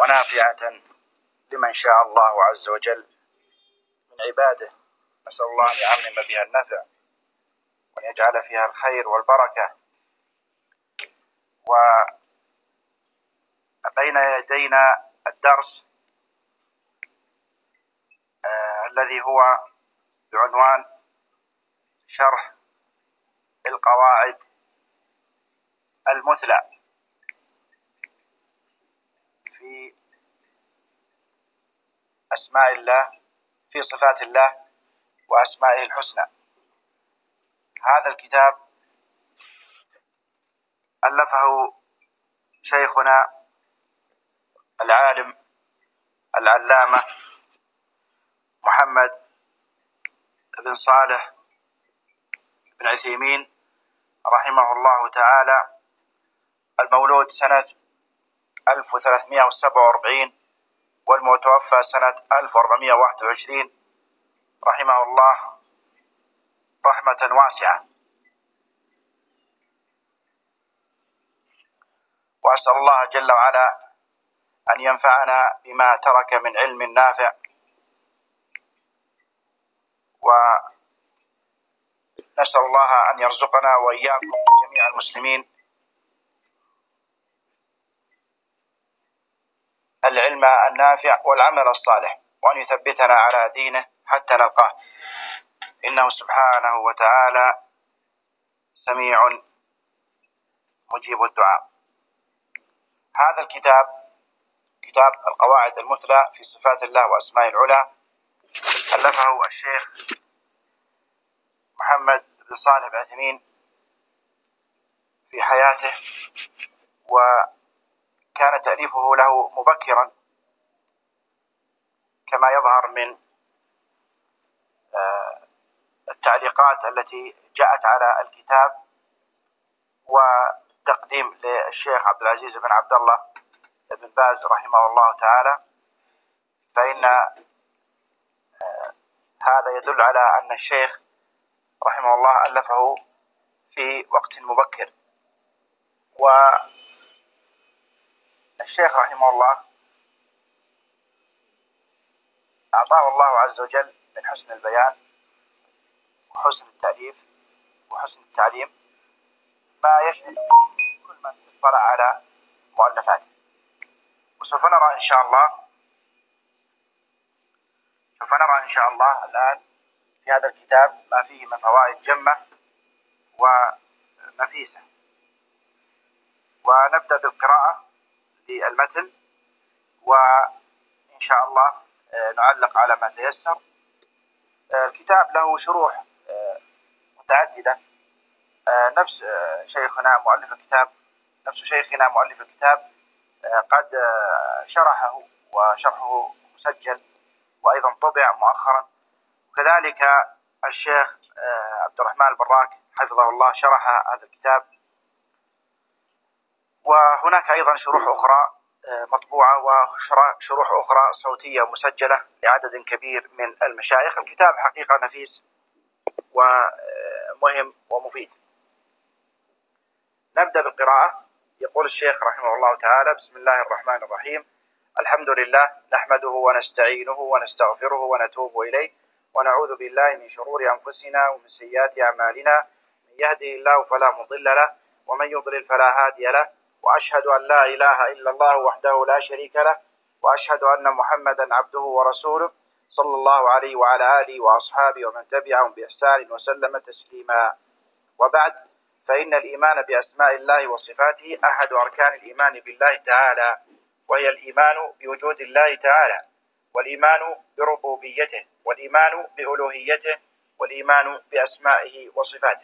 ونافعة لمن شاء الله عز وجل من عباده. نسأل الله أن يعمم بها النفع وأن يجعل فيها الخير والبركة. وبين يدينا الدرس الذي هو بعنوان شرح القواعد المثلى في أسماء الله، في صفات الله وأسمائه الحسنى. هذا الكتاب ألفه شيخنا العالم العلامة محمد بن صالح بن عثيمين رحمه الله تعالى، المولود سنة 1347 والمتوفى سنة 1421، رحمه الله رحمة واسعة. وأسأل الله جل وعلا أن ينفعنا بما ترك من علم نافع، ونسأل الله أن يرزقنا وإياكم جميع المسلمين العلم النافع والعمل الصالح، وأن يثبتنا على دينه حتى نلقاه، إنه سبحانه وتعالى سميع مجيب الدعاء. هذا الكتاب كتاب القواعد المثلى في صفات الله وأسماء العلى ألفه الشيخ محمد بن صالح بن عثيمين في حياته، وكان تأليفه له مبكرا كما يظهر من التعليقات التي جاءت على الكتاب وتقديم للشيخ عبد العزيز بن عبد الله بن باز رحمه الله تعالى. فإن هذا يدل على أن الشيخ رحمه الله ألفه في وقت مبكر. والشيخ رحمه الله أعطاه الله عز وجل من حسن البيان وحسن التأليف وحسن التعليم ما يشمل كل من اطلع على مؤلفاته. وسوف نرى إن شاء الله الآن في هذا الكتاب ما فيه من فوائد جمة ونفيسة. ونبدأ بالقراءة للمتن، وإن شاء الله نعلق على ما تيسر. الكتاب له شروح متعددة، نفس شيخنا مؤلف الكتاب قد شرحه وشرحه مسجل وأيضا طبع مؤخرا. وكذلك الشيخ عبد الرحمن البراك حفظه الله شرح هذا الكتاب. وهناك أيضا شروح أخرى مطبوعة وشروح أخرى صوتية مسجلة لعدد كبير من المشايخ. الكتاب حقيقة نفيس ومهم ومفيد. نبدأ بالقراءة. يقول الشيخ رحمه الله تعالى: بسم الله الرحمن الرحيم. الحمد لله نحمده ونستعينه ونستغفره ونتوب إليه، ونعوذ بالله من شرور أنفسنا ومن سيئات أعمالنا، من يهده الله فلا مضل له ومن يضلل فلا هادي له، وأشهد أن لا إله إلا الله وحده لا شريك له، وأشهد أن محمدا عبده ورسوله صلى الله عليه وعلى آله وأصحابه ومن تبعهم بإحسان وسلم تسليما. وبعد، فإن الإيمان بأسماء الله وصفاته أحد أركان الإيمان بالله تعالى، وهي الإيمان بوجود الله تعالى، والإيمان بربوبيته، والإيمان بألوهيته، والإيمان بأسمائه وصفاته.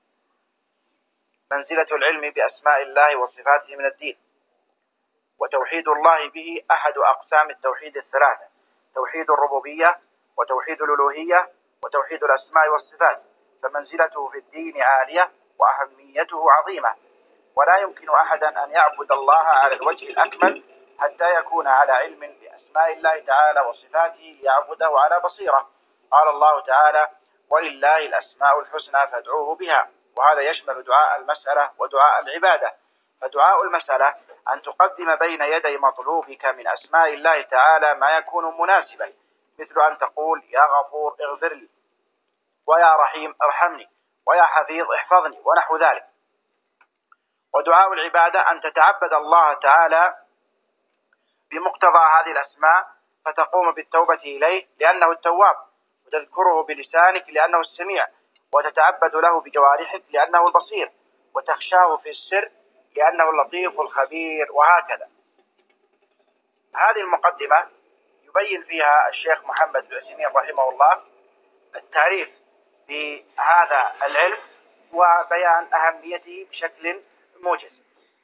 منزلة العلم بأسماء الله وصفاته من الدين، وتوحيد الله به أحد أقسام التوحيد الثلاثة: توحيد الربوبية وتوحيد الألوهية وتوحيد الأسماء والصفات. فمنزلته في الدين عالية وأهميته عظيمة، ولا يمكن أحدا أن يعبد الله على الوجه الأكمل حتى يكون على علم بأسماء الله تعالى وصفاته ليعبده على بصيرة. قال الله تعالى: ولله الأسماء الحسنى فادعوه بها. وهذا يشمل دعاء المسألة ودعاء العبادة. فدعاء المسألة أن تقدم بين يدي مطلوبك من أسماء الله تعالى ما يكون مناسبا، مثل أن تقول يا غفور اغفر لي، ويا رحيم ارحمني، ويا حفيظ احفظني، ونحو ذلك. ودعاء العبادة أن تتعبد الله تعالى بمقتضى هذه الأسماء، فتقوم بالتوبة إليه لأنه التواب، وتذكره بلسانك لأنه السميع، وتتعبد له بجوارحك لأنه البصير، وتخشاه في السر لأنه اللطيف الخبير، وهكذا. هذه المقدمة يبين فيها الشيخ محمد بن عثيمين رحمه الله التعريف بهذا العلم وبيان أهميته بشكل موجز.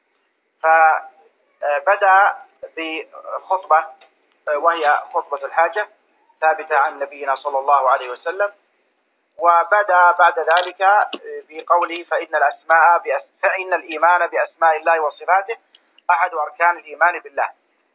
فبدأ بخطبة وهي خطبة الحاجة ثابتة عن نبينا صلى الله عليه وسلم، وبدأ بعد ذلك بقوله فإن الإيمان بأسماء الله وصفاته أحد أركان الإيمان بالله،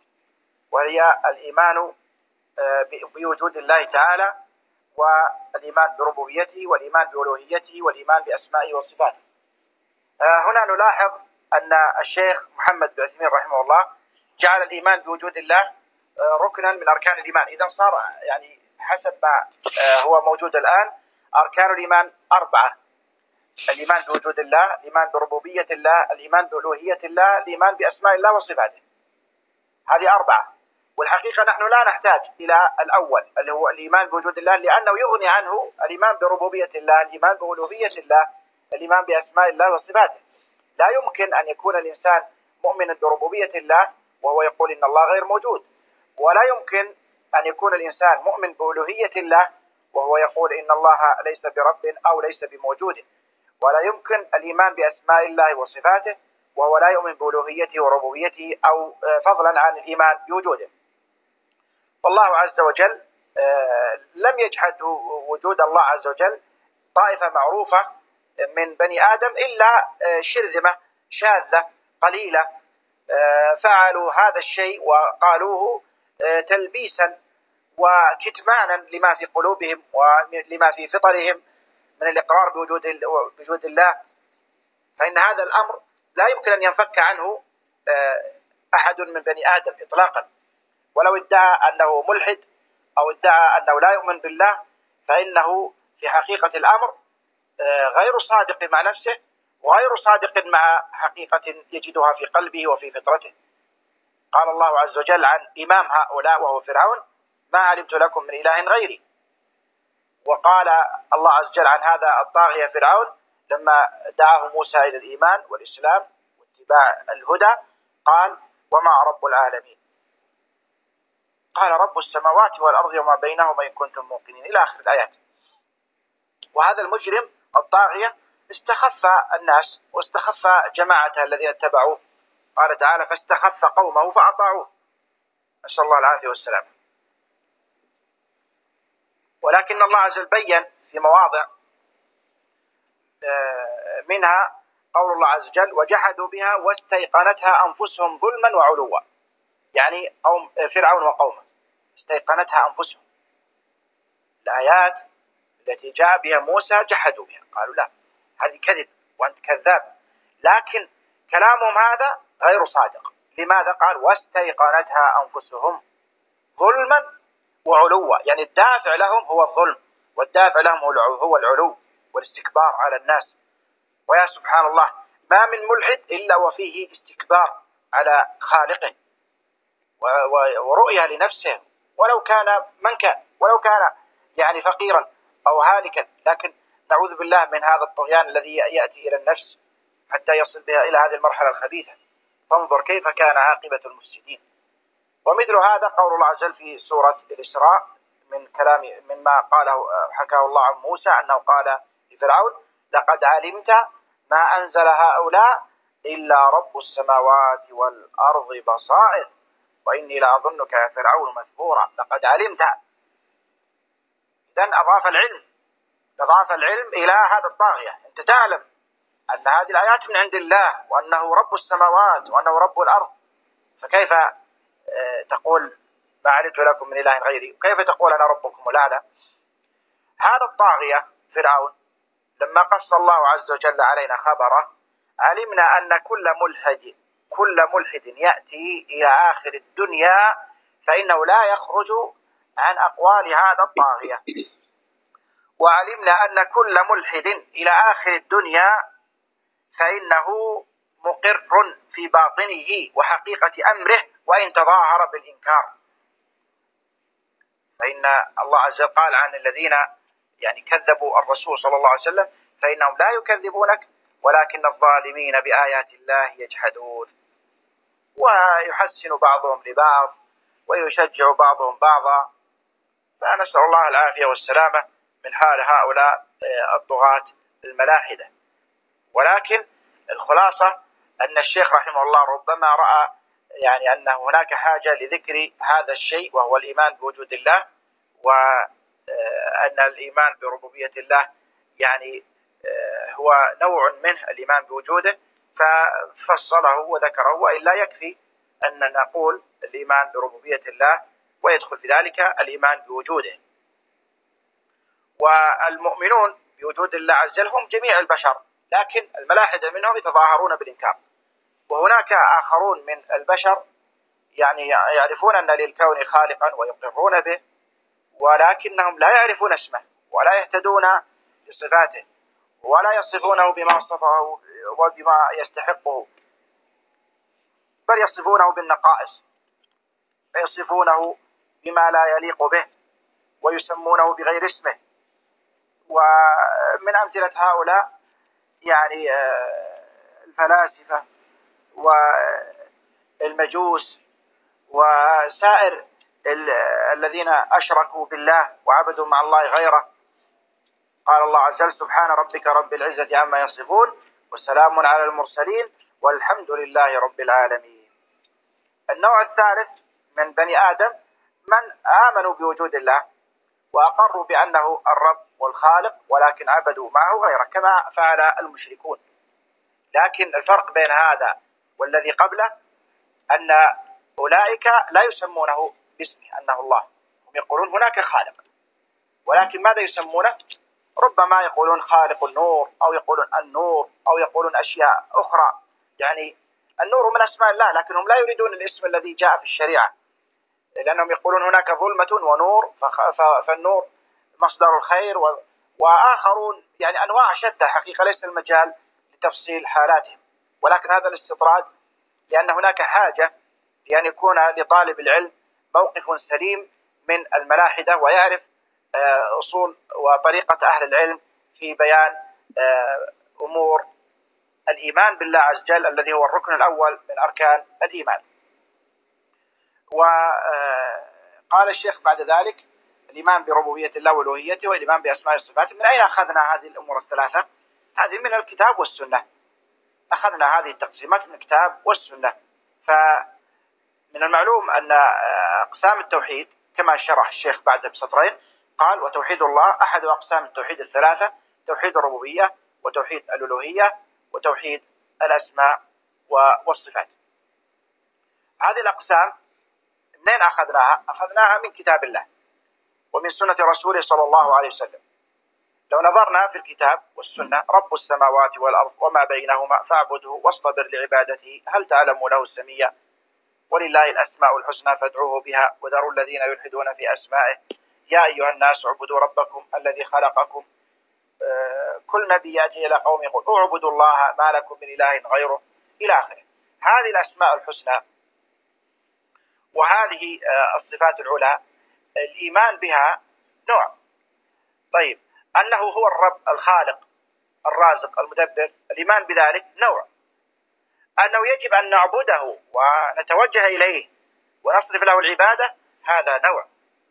وهي الإيمان بوجود الله تعالى، والإيمان بربوبيته، والإيمان بألوهيته، والإيمان بأسمائه وصفاته. هنا نلاحظ أن الشيخ محمد بن عثيمين رحمه الله جعل الإيمان بوجود الله ركنا من أركان الإيمان. إذا صار يعني حسب ما هو موجود الآن أركان الإيمان 4: الإيمان بوجود الله، الإيمان بربوبية الله، الإيمان بألوهية الله، الإيمان بأسماء الله وصفاته. هذه 4. والحقيقة نحن لا نحتاج إلى الأول اللي هو الإيمان بوجود الله، لأنه يغني عنه الإيمان بربوبية الله، الإيمان بألوهية الله، الإيمان بأسماء الله وصفاته. لا يمكن أن يكون الإنسان مؤمنا بربوبية الله وهو يقول إن الله غير موجود، ولا يمكن أن يكون الإنسان مؤمن بألوهية الله وهو يقول إن الله ليس برب أو ليس بموجود، ولا يمكن الإيمان بأسماء الله وصفاته وهو لا يؤمن بألوهيته وربوبيته، أو فضلا عن الإيمان بوجوده. والله عز وجل لم يجحد وجود الله عز وجل طائفة معروفة من بني آدم إلا شرذمة شاذة قليلة فعلوا هذا الشيء وقالوه تلبيسا وكتمانا لما في قلوبهم ولما في فطرهم من الإقرار بوجود الله. فإن هذا الأمر لا يمكن أن ينفك عنه أحد من بني آدم إطلاقا، ولو ادعى أنه ملحد أو ادعى أنه لا يؤمن بالله فإنه في حقيقة الأمر غير صادق مع نفسه، وغير صادق مع حقيقة يجدها في قلبه وفي فطرته. قال الله عز وجل عن إمام هؤلاء وهو فرعون: ما علمت لكم من إله غيري. وقال الله عز وجل عن هذا الطاغية فرعون لما دعاه موسى إلى الإيمان والإسلام واتباع الهدى، قال: وما رب العالمين؟ قال: رب السماوات والأرض وما بينهما إن كنتم موقنين، إلى آخر الآيات. وهذا المجرم الطاغية استخف الناس واستخف جماعته الذين اتبعوه. قال تعالى: فاستخف قومه فأطاعوه، نسأل الله العافية والسلام. ولكن الله عز وجل بين في مواضع منها قول الله عز وجل: وجحدوا بها واستيقنتها أنفسهم ظلما وعلوا. يعني قوم فرعون وقومه استيقنتها أنفسهم، الآيات التي جاء بها موسى جحدوا بها، قالوا لا هذه كذب وأنت كذاب. لكن كلامهم هذا غير صادق. لماذا؟ قال: واستيقنتها أنفسهم ظلما وعلوا، يعني الدافع لهم هو الظلم، والدافع لهم هو العلو والاستكبار على الناس. ويا سبحان الله، ما من ملحد إلا وفيه استكبار على خالقه ورؤية لنفسه، ولو كان من كان، ولو كان يعني فقيرا أو هالكا. لكن نعوذ بالله من هذا الطغيان الذي يأتي إلى النفس حتى يصل بها إلى هذه المرحلة الخبيثة. فانظر كيف كان عاقبة المفسدين. ومثل هذا قول الله عز وجل في سورة الإسراء من كلام مما قاله حكاه الله عن موسى أنه قال لفرعون: لقد علمت ما أنزل هؤلاء إلا رب السماوات والأرض بصائر وإني لأظنك يا فرعون مثبورا. لقد علمت، إذن أضاف العلم إلى هذا الطاغية. أنت تعلم أن هذه الآيات من عند الله، وأنه رب السماوات وأنه رب الأرض، فكيف تقول ما علمت لكم من إله غيري؟ وكيف تقول أنا ربكم الأعلى؟ هذا الطاغية فرعون لما قص الله عز وجل علينا خبره علمنا أن كل كل ملحد يأتي إلى آخر الدنيا فإنه لا يخرج عن أقوال هذا الطاغية. وعلمنا أن كل ملحد إلى آخر الدنيا فإنه مقر في باطنه وحقيقة أمره وإن تظاهر بالإنكار. فإن الله عز وجل قال عن الذين كذبوا الرسول صلى الله عليه وسلم فإنهم لا يكذبونك ولكن الظالمين بآيات الله يجحدون. ويحسن بعضهم لبعض ويشجع بعضهم بعضا. فنسأل الله العافية والسلامة من حال هؤلاء الطغاة الملاحدة. ولكن الخلاصة أن الشيخ رحمه الله ربما رأى أن هناك حاجة لذكر هذا الشيء وهو الإيمان بوجود الله، وأن الإيمان بربوبية الله هو نوع منه الإيمان بوجوده، ففصله وذكره. وإلا يكفي أن نقول الإيمان بربوبية الله ويدخل في ذلك الإيمان بوجوده. والمؤمنون بوجود الله عز وجل هم جميع البشر، لكن الملاحدة منهم يتظاهرون بالإنكار. وهناك آخرون من البشر يعرفون أن للكون خالقا ويقرون به، ولكنهم لا يعرفون اسمه ولا يهتدون بصفاته ولا يصفونه بما وصفه وبما يستحقه، بل يصفونه بالنقائص ويصفونه بما لا يليق به ويسمونه بغير اسمه. ومن أمثلة هؤلاء الفلاسفة والمجوس وسائر الذين أشركوا بالله وعبدوا مع الله غيره. قال الله عز وجل: سبحان ربك رب العزة عما يصفون وسلام على المرسلين والحمد لله رب العالمين. النوع الثالث من بني آدم من آمنوا بوجود الله وأقروا بأنه الرب والخالق، ولكن عبدوا معه غيره كما فعل المشركون. لكن الفرق بين هذا والذي قبله أن أولئك لا يسمونه باسمه أنه الله، هم يقولون هناك خالق، ولكن ماذا يسمونه؟ ربما يقولون خالق النور، أو يقولون النور، أو يقولون أشياء أخرى. النور من أسماء الله، لكنهم لا يريدون الاسم الذي جاء في الشريعة، لأنهم يقولون هناك ظلمة ونور، فالنور مصدر الخير. وآخرون أنواع شتى حقيقة ليس المجال لتفصيل حالاتهم، ولكن هذا الاستطراد لأن هناك حاجة لأن يكون لطالب العلم موقف سليم من الملاحدة ويعرف أصول وطريقة أهل العلم في بيان أمور الإيمان بالله عز وجل الذي هو الركن الأول من أركان الإيمان. وقال الشيخ بعد ذلك: الإيمان بربوبية الله وألوهيته والإيمان بأسماء وصفاته. من أين أخذنا هذه الأمور الثلاثة؟ هذه من الكتاب والسنة، أخذنا هذه التقسيمات من الكتاب والسنة. فمن المعلوم أن أقسام التوحيد كما شرح الشيخ بعد بسطرين، قال: وتوحيد الله أحد أقسام التوحيد الثلاثة: توحيد الربوبية وتوحيد الألوهية وتوحيد الأسماء والصفات. هذه الأقسام منين أخذناها؟ أخذناها من كتاب الله ومن سنة رسوله صلى الله عليه وسلم. لو نظرنا في الكتاب والسنة: رب السماوات والأرض وما بينهما فاعبده واصطبر لعبادته هل تعلم له السمية ولله الأسماء الحسنى فادعوه بها وذروا الذين يلحدون في أسمائه يا أيها الناس اعبدوا ربكم الذي خلقكم. كل نبي يأتي إلى قوم يقول: اعبدوا الله ما لكم من إله غيره، إلى آخره. هذه الأسماء الحسنى وهذه الصفات العلى الإيمان بها نوع. طيب، أنه هو الرب الخالق الرازق المدبر، الإيمان بذلك نوع. أنه يجب أن نعبده ونتوجه إليه ونصرف له العبادة، هذا نوع.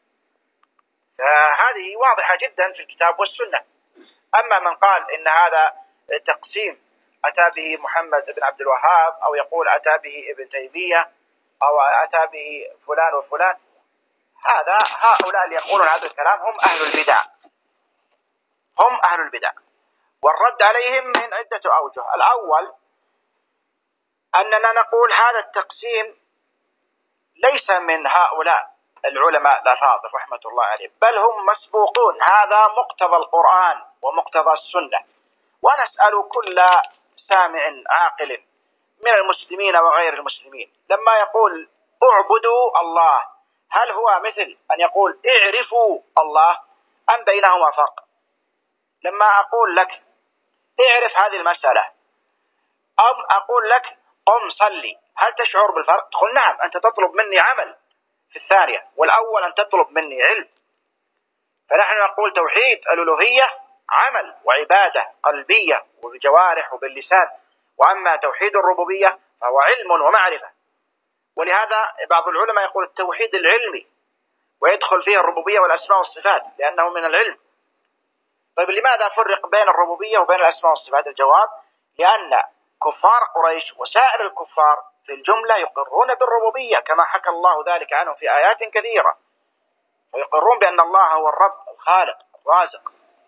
فهذه واضحة جدا في الكتاب والسنة. أما من قال إن هذا تقسيم أتى به محمد بن عبد الوهاب، أو يقول أتى به ابن تيمية، أو أتى به فلان وفلان، هؤلاء اللي يقولون هذا الكلام هم أهل البدع، هم أهل البدع. والرد عليهم من عدة أوجه. الأول أننا نقول هذا التقسيم ليس من هؤلاء العلماء الأفاضل رحمة الله عليهم، بل هم مسبوقون. هذا مقتضى القرآن ومقتضى السنة. ونسأل كل سامع عاقل من المسلمين وغير المسلمين لما يقول اعبدوا الله، هل هو مثل أن يقول اعرفوا الله أم بينهما فرق؟ لما أقول لك اعرف هذه المسألة أم أقول لك قم صلي، هل تشعر بالفرق؟ تقول نعم، أنت تطلب مني عمل في الثانية، والأول أن تطلب مني علم. فنحن نقول توحيد الألوهية عمل وعبادة قلبية وبالجوارح وباللسان، وأما توحيد الربوبية فهو علم ومعرفة. ولهذا بعض العلماء يقول التوحيد العلمي، ويدخل فيه الربوبية والأسماء والصفات لأنه من العلم. طيب لماذا فرق بين الربوبية وبين الأسماء والصفات؟ الجواب: لأن كفار قريش وسائر الكفار في الجملة يقرون بالربوبية كما حكى الله ذلك عنهم في آيات كثيرة، ويقرون بأن الله هو الرب الخالق الرازق،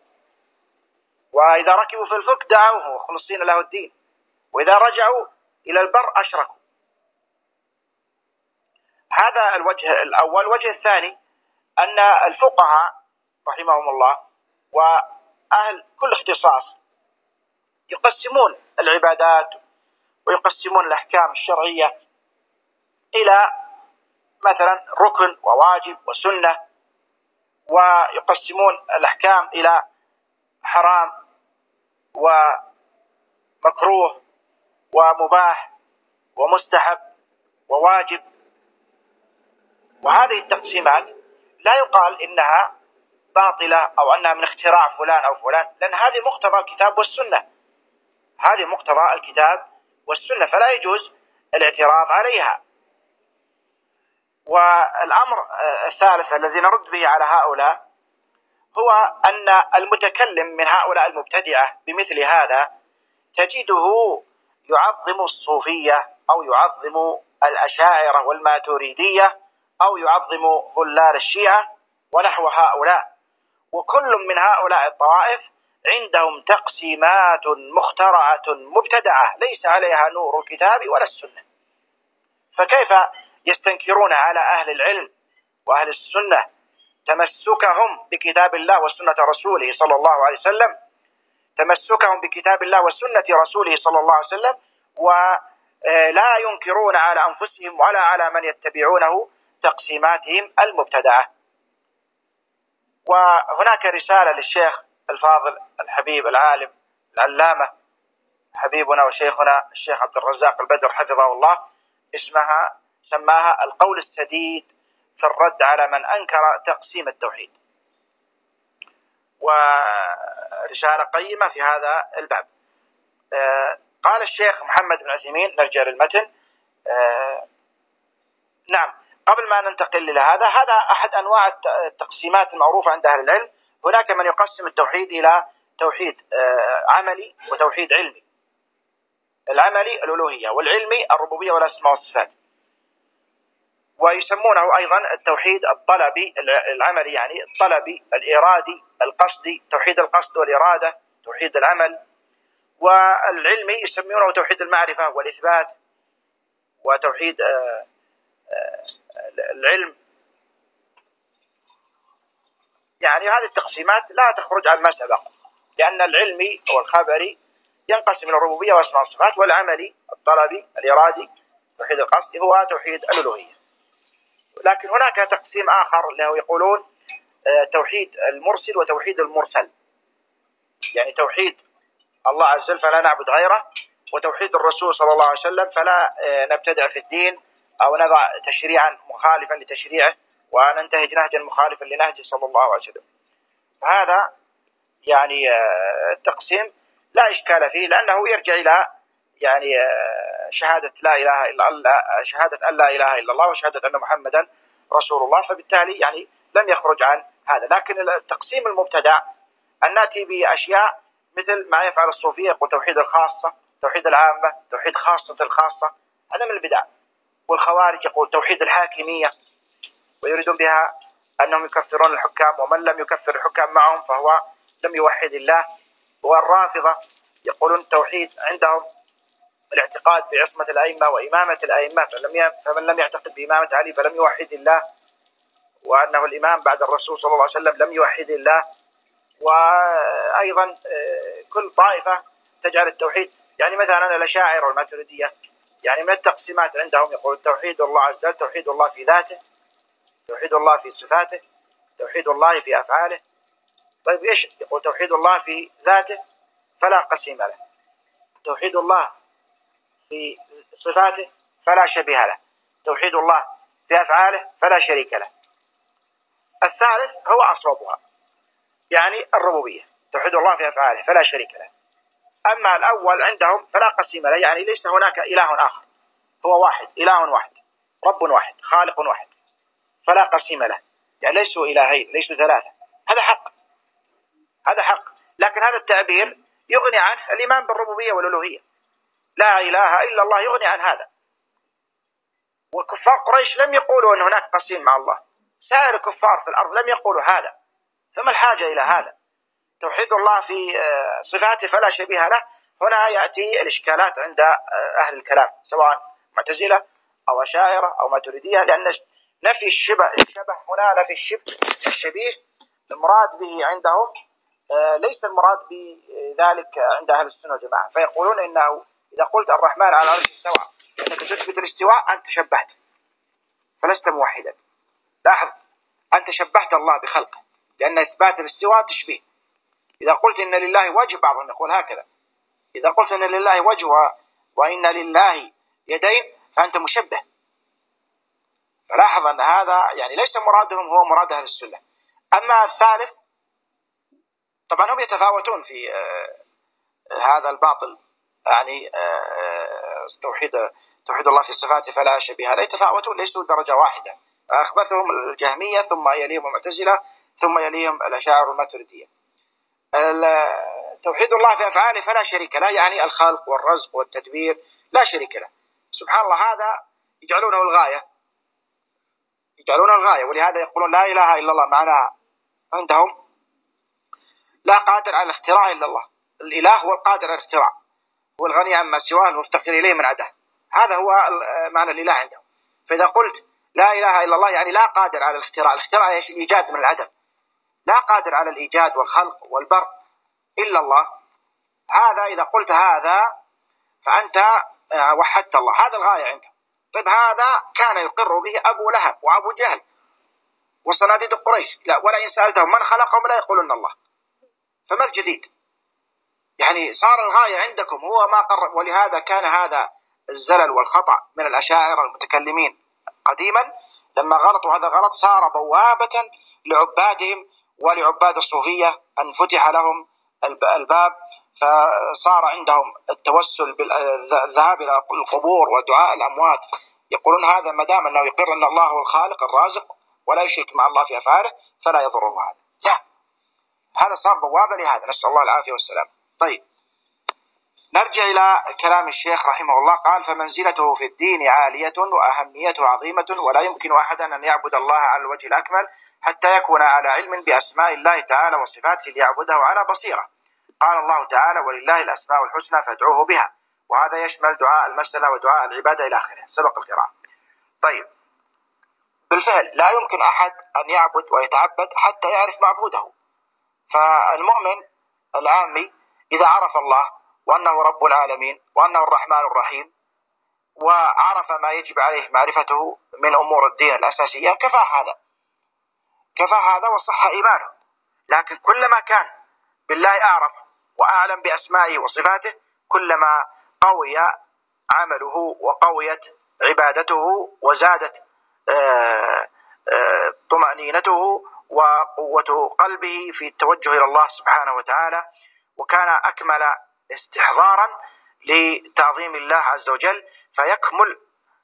وإذا ركبوا في الفلك دعوه مخلصين له الدين، وإذا رجعوا إلى البر أشركوا. هذا الوجه الأول. الوجه الثاني أن الفقهاء رحمهم الله وأهل كل اختصاص يقسمون العبادات ويقسمون الأحكام الشرعية إلى مثلا ركن وواجب وسنة، ويقسمون الأحكام إلى حرام ومكروه ومباح ومستحب وواجب. وهذه التقسيمات لا يقال إنها باطلة أو أنها من اختراع فلان أو فلان، لأن هذه مقتضى الكتاب والسنة، هذه مقتضى الكتاب والسنة، فلا يجوز الاعتراض عليها. والأمر الثالث الذي نرد به على هؤلاء هو أن المتكلم من هؤلاء المبتدعة بمثل هذا تجده يعظم الصوفية أو يعظم الأشاعرة والماتريدية أو يعظم ظلال الشيعة ونحو هؤلاء، وكل من هؤلاء الطوائف عندهم تقسيمات مخترعة مبتدعة ليس عليها نور الكتاب ولا السنة. فكيف يستنكرون على أهل العلم وأهل السنة تمسكهم بكتاب الله وسنة رسوله صلى الله عليه وسلم، تمسكهم بكتاب الله وسنة رسوله صلى الله عليه وسلم، ولا ينكرون على أنفسهم ولا على من يتبعونه تقسيماتهم المبتدعة. وهناك رسالة للشيخ الفاضل الحبيب العالم العلامة حبيبنا وشيخنا الشيخ عبد الرزاق البدر حفظه الله، سماها القول السديد في الرد على من أنكر تقسيم التوحيد، ورسالة قيمة في هذا الباب. قال الشيخ محمد بن عثيمين، نرجع للمتن. نعم، قبل ما ننتقل إلى هذا أحد أنواع التقسيمات المعروفة عند أهل العلم. هناك من يقسم التوحيد إلى توحيد عملي وتوحيد علمي. العملي الألوهية، والعلمي الربوبية والأسماء والصفات. ويسمونه أيضا التوحيد الطلبي العملي، يعني الطلبي الإرادي القصدي، توحيد القصد والإرادة، توحيد العمل. والعلمي يسمونه توحيد المعرفة والإثبات وتوحيد العلم. يعني هذه التقسيمات لا تخرج عن ما سبق، لأن العلمي أو الخبري ينقسم إلى الربوبية وأسماء الصفات، والعملي الطلبي الإرادي توحيد القصد هو توحيد الألوهية. لكن هناك تقسيم آخر له يقولون توحيد المرسل وتوحيد المرسل، يعني توحيد الله عز وجل فلا نعبد غيره، وتوحيد الرسول صلى الله عليه وسلم فلا نبتدع في الدين أو نضع تشريعا مخالفا لتشريعه وننتهج نهجا مخالفا لنهجه صلى الله عليه وسلم. هذا يعني التقسيم لا إشكال فيه، لأنه يرجع إلى يعني شهادة لا إله إلا الله، شهادة أن لا إله إلا الله وشهادة أن محمدا رسول الله، فبالتالي يعني لم يخرج عن هذا. لكن التقسيم المبتدع أن نأتي بأشياء مثل ما يفعل الصوفية، يقول توحيد الخاصة، توحيد العامة، توحيد خاصة الخاصة، هذا من البدع. والخوارج يقول توحيد الحاكمية، ويريدون بها أنهم يكفرون الحكام، ومن لم يكفر الحكام معهم فهو لم يوحد الله. والرافضة يقولون توحيد عندهم الاعتقاد بعصمة الأئمة وإمامة الأئمة، فمن لم يعتقد بإمامة علي فلم يوحد الله، وأنه الإمام بعد الرسول صلى الله عليه وسلم لم يوحد الله. وأيضا كل طائفة تجعل التوحيد، يعني مثلا الأشاعرة والماتريدية يعني من التقسيمات عندهم يقول توحيد الله عز وجل توحيد الله في ذاته، توحيد الله في صفاته، توحيد الله في أفعاله. طيب إيش يقول؟ توحيد الله في ذاته فلا قسيم له، توحيد الله في صفاته فلا شبيه له، توحيد الله في أفعاله فلا شريك له. الثالث هو أصوبها، يعني الربوبية، توحيد الله في أفعاله فلا شريك له. أما الأول عندهم فلا قسيم له، يعني ليس هناك إله آخر، هو واحد، إله واحد، رب واحد، خالق واحد، فلا قسيم له، يعني ليسوا إلهين، ليسوا ثلاثة. هذا حق، هذا حق، لكن هذا التعبير يغني عنه الإيمان بالربوبية والألوهية. لا إله إلا الله يغني عن هذا. وكفار قريش لم يقولوا أن هناك قسيم مع الله، سائر الكفار في الأرض لم يقولوا هذا، فما الحاجة إلى هذا؟ توحيد الله في صفاته فلا شبيه له. هنا يأتي الإشكالات عند أهل الكلام سواء معتزلة أو أشاعرة أو ماتريدية، لأن نفي الشبه هنا نفي الشبيه المراد به عندهم ليس المراد بذلك عند أهل السنة والجماعة، فيقولون إنه إذا قلت الرحمن على العرش استوى أنك تثبت الاستواء أنت شبهت فلست موحدا. لاحظ، أنت شبهت الله بخلقه، لأن إثبات الاستواء تشبيه. إذا قلت إن لله وجه، بعضهم يقول هكذا، إذا قلت إن لله وجه وإن لله يدين فأنت مشبه. فلاحظ أن هذا يعني ليس مرادهم هو مراد أهل السنة. أما الثالث طبعا هم يتفاوتون في هذا الباطل، يعني توحيد الله في صفاته فلا شبيه لا، يتفاوتون، ليسوا درجة واحدة. أخبثهم الجهمية، ثم يليهم المعتزلة، ثم يليهم الأشاعرة والماتريدية. توحيد الله في أفعاله فلا شريك له، يعني الخلق والرزق والتدبير لا شريك له. سبحان الله، هذا يجعلونه الغاية، ولهذا يقولون لا إله إلا الله، معناها عندهم لا قادر على الاختراع إلا الله. الإله هو القادر على الاختراع، هو الغني عما سواه المفتقر إليه من عداه. هذا هو معنى الإله عندهم. فإذا قلت لا إله إلا الله يعني لا قادر على الاختراع. الاختراع ايش؟ الإيجاد من العدم. لا قادر على الإيجاد والخلق والبر إلا الله. هذا إذا قلت هذا فأنت وحدت الله، هذا الغاية عندهم. طيب هذا كان يقر به أبو لهب وأبو جهل وصناديد قريش، لا، ولئن سألتهم من خلقهم لا يقولون الله. فما الجديد؟ يعني صار الغاية عندكم هو ما قرب. ولهذا كان هذا الزلل والخطأ من الأشاعرة المتكلمين قديما، لما غلطوا هذا غلط صار بوابة لعبادهم ولعباد الصوفية أن فتح لهم الباب، فصار عندهم التوسل بالذهاب إلى القبور ودعاء الأموات. يقولون هذا ما دام أنه يقر أن الله هو الخالق الرازق ولا يشرك مع الله في أفعاله فلا يضره هذا. لا، هذا صار بوابة لهذا، نسأل الله العافية والسلام. طيب نرجع إلى كلام الشيخ رحمه الله. قال فمنزلته في الدين عالية وأهميته عظيمة، ولا يمكن أحدا أن يعبد الله على الوجه الأكمل حتى يكون على علم بأسماء الله تعالى وصفاته ليعبده على بصيرة. قال الله تعالى ولله الأسماء الحسنى فادعوه بها، وهذا يشمل دعاء المسألة ودعاء العبادة إلى آخره، سبق القراءة. طيب بالفعل لا يمكن أحد أن يعبد ويتعبد حتى يعرف معبوده. فالمؤمن العامي إذا عرف الله وأنه رب العالمين وأنه الرحمن الرحيم وعرف ما يجب عليه معرفته من أمور الدين الأساسية كفى هذا وصح إيمانه. لكن كلما كان بالله أعرف وأعلم بأسمائه وصفاته كلما قوي عمله وقويت عبادته وزادت طمأنينته وقوة قلبه في التوجه إلى الله سبحانه وتعالى، وكان أكمل استحضارا لتعظيم الله عز وجل، فيكمل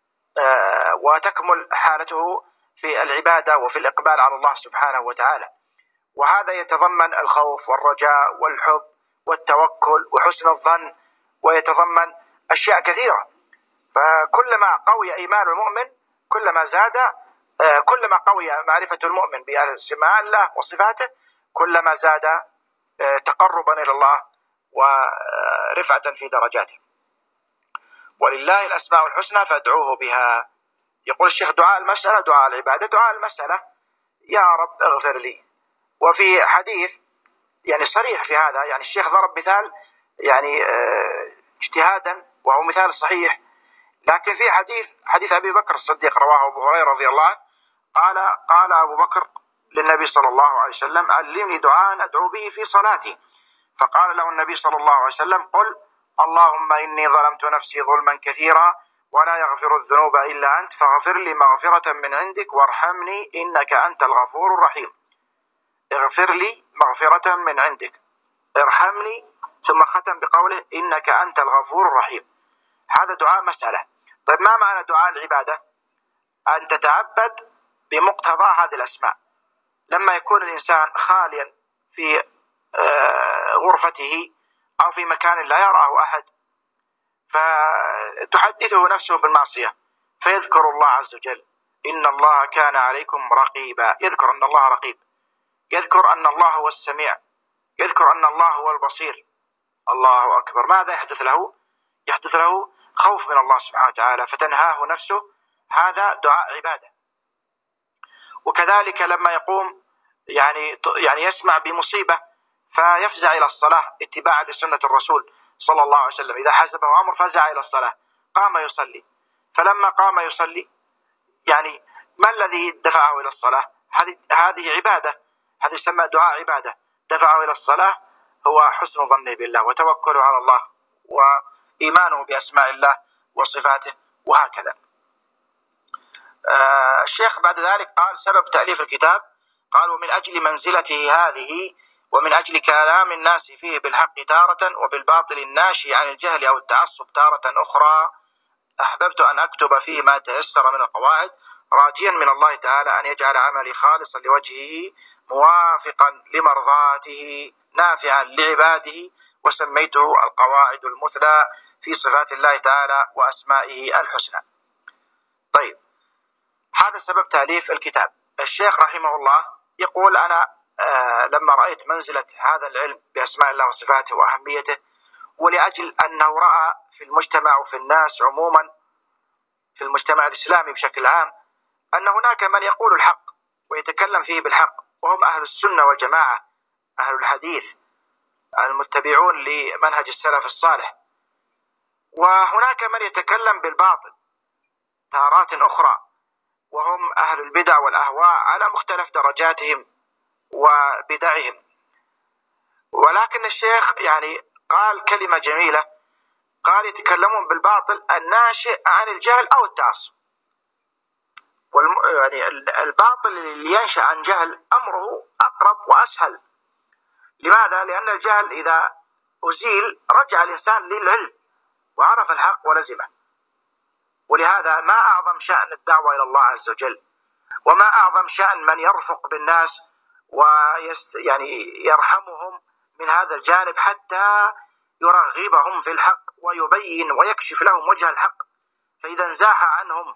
وتكمل حالته في العبادة وفي الإقبال على الله سبحانه وتعالى. وهذا يتضمن الخوف والرجاء والحب والتوكل وحسن الظن، ويتضمن أشياء كثيرة. فكلما قوي إيمان المؤمن كلما زاد، كلما قوي معرفة المؤمن بأسماء الله وصفاته كلما زاد تقربا إلى الله ورفعة في درجاته. ولله الأسماء الحسنى فادعوه بها. يقول الشيخ دعاء المسألة دعاء العبادة. دعاء المسألة يا رب اغفر لي. وفي حديث يعني صريح في هذا، يعني الشيخ ضرب مثال يعني اجتهادا وهو مثال صحيح لكن في حديث أبي بكر الصديق رواه أبو هريرة رضي الله عنه قال أبو بكر للنبي صلى الله عليه وسلم: علمني دعاء أدعو به في صلاتي. فقال له النبي صلى الله عليه وسلم: قل اللهم إني ظلمت نفسي ظلما كثيرا ولا يغفر الذنوب إلا أنت فاغفر لي مغفرة من عندك وارحمني إنك أنت الغفور الرحيم. اغفر لي مغفرة من عندك، ارحمني، ثم ختم بقوله إنك أنت الغفور الرحيم. هذا دعاء مسألة. طيب ما معنى دعاء العبادة؟ أن تتعبد بمقتضى هذه الأسماء. لما يكون الإنسان خاليا في غرفته أو في مكان لا يراه أحد، فتحدثه نفسه بالمعصية فيذكر الله عز وجل: إن الله كان عليكم رقيبا. يذكر أن الله رقيب، يذكر أن الله هو السميع، يذكر أن الله هو البصير. الله أكبر. ماذا يحدث له؟ يحدث له خوف من الله سبحانه وتعالى فتنهاه نفسه. هذا دعاء عبادة. وكذلك لما يقوم يعني يسمع بمصيبة فيفزع إلى الصلاة اتباعا لسنة الرسول صلى الله عليه وسلم. إذا حسبه أمر فزع إلى الصلاة، قام يصلي. فلما قام يصلي يعني ما الذي دفعه إلى الصلاة؟ هذه عبادة، هذه يسمى دعاء عبادة. دفعه إلى الصلاة هو حسن ظنه بالله وتوكله على الله وإيمانه بأسماء الله وصفاته وهكذا. الشيخ بعد ذلك قال: سبب تأليف الكتاب، قال: ومن أجل منزلته هذه ومن أجل كلام الناس فيه بالحق تارة وبالباطل الناشي عن الجهل أو التعصب تارة أخرى، أحببت أن أكتب فيه ما تيسر من القواعد راجيا من الله تعالى أن يجعل عملي خالصا لوجهه موافقا لمرضاته نافعا لعباده، وسميته القواعد المثلى في صفات الله تعالى وأسمائه الحسنى. طيب، هذا سبب تأليف الكتاب. الشيخ رحمه الله يقول: أنا لما رأيت منزلة هذا العلم بأسماء الله وصفاته وأهميته، ولأجل أنه رأى في المجتمع وفي الناس عموما في المجتمع الإسلامي بشكل عام أن هناك من يقول الحق ويتكلم فيه بالحق، وهم أهل السنة والجماعة، أهل الحديث المتبعون لمنهج السلف الصالح. وهناك من يتكلم بالباطل تارات أخرى، وهم أهل البدع والأهواء على مختلف درجاتهم وبدعهم. ولكن الشيخ قال كلمة جميلة، قال: يتكلمون بالباطل الناشئ عن الجهل أو التعصب. الباطل اللي ينشأ عن جهل أمره أقرب وأسهل. لماذا؟ لأن الجهل إذا أزيل رجع الإنسان للعلم وعرف الحق ولزمه. ولهذا ما أعظم شأن الدعوة إلى الله عز وجل، وما أعظم شأن من يرفق بالناس ويرحمهم من هذا الجانب حتى يرغبهم في الحق ويبين ويكشف لهم وجه الحق. فإذا انزاح عنهم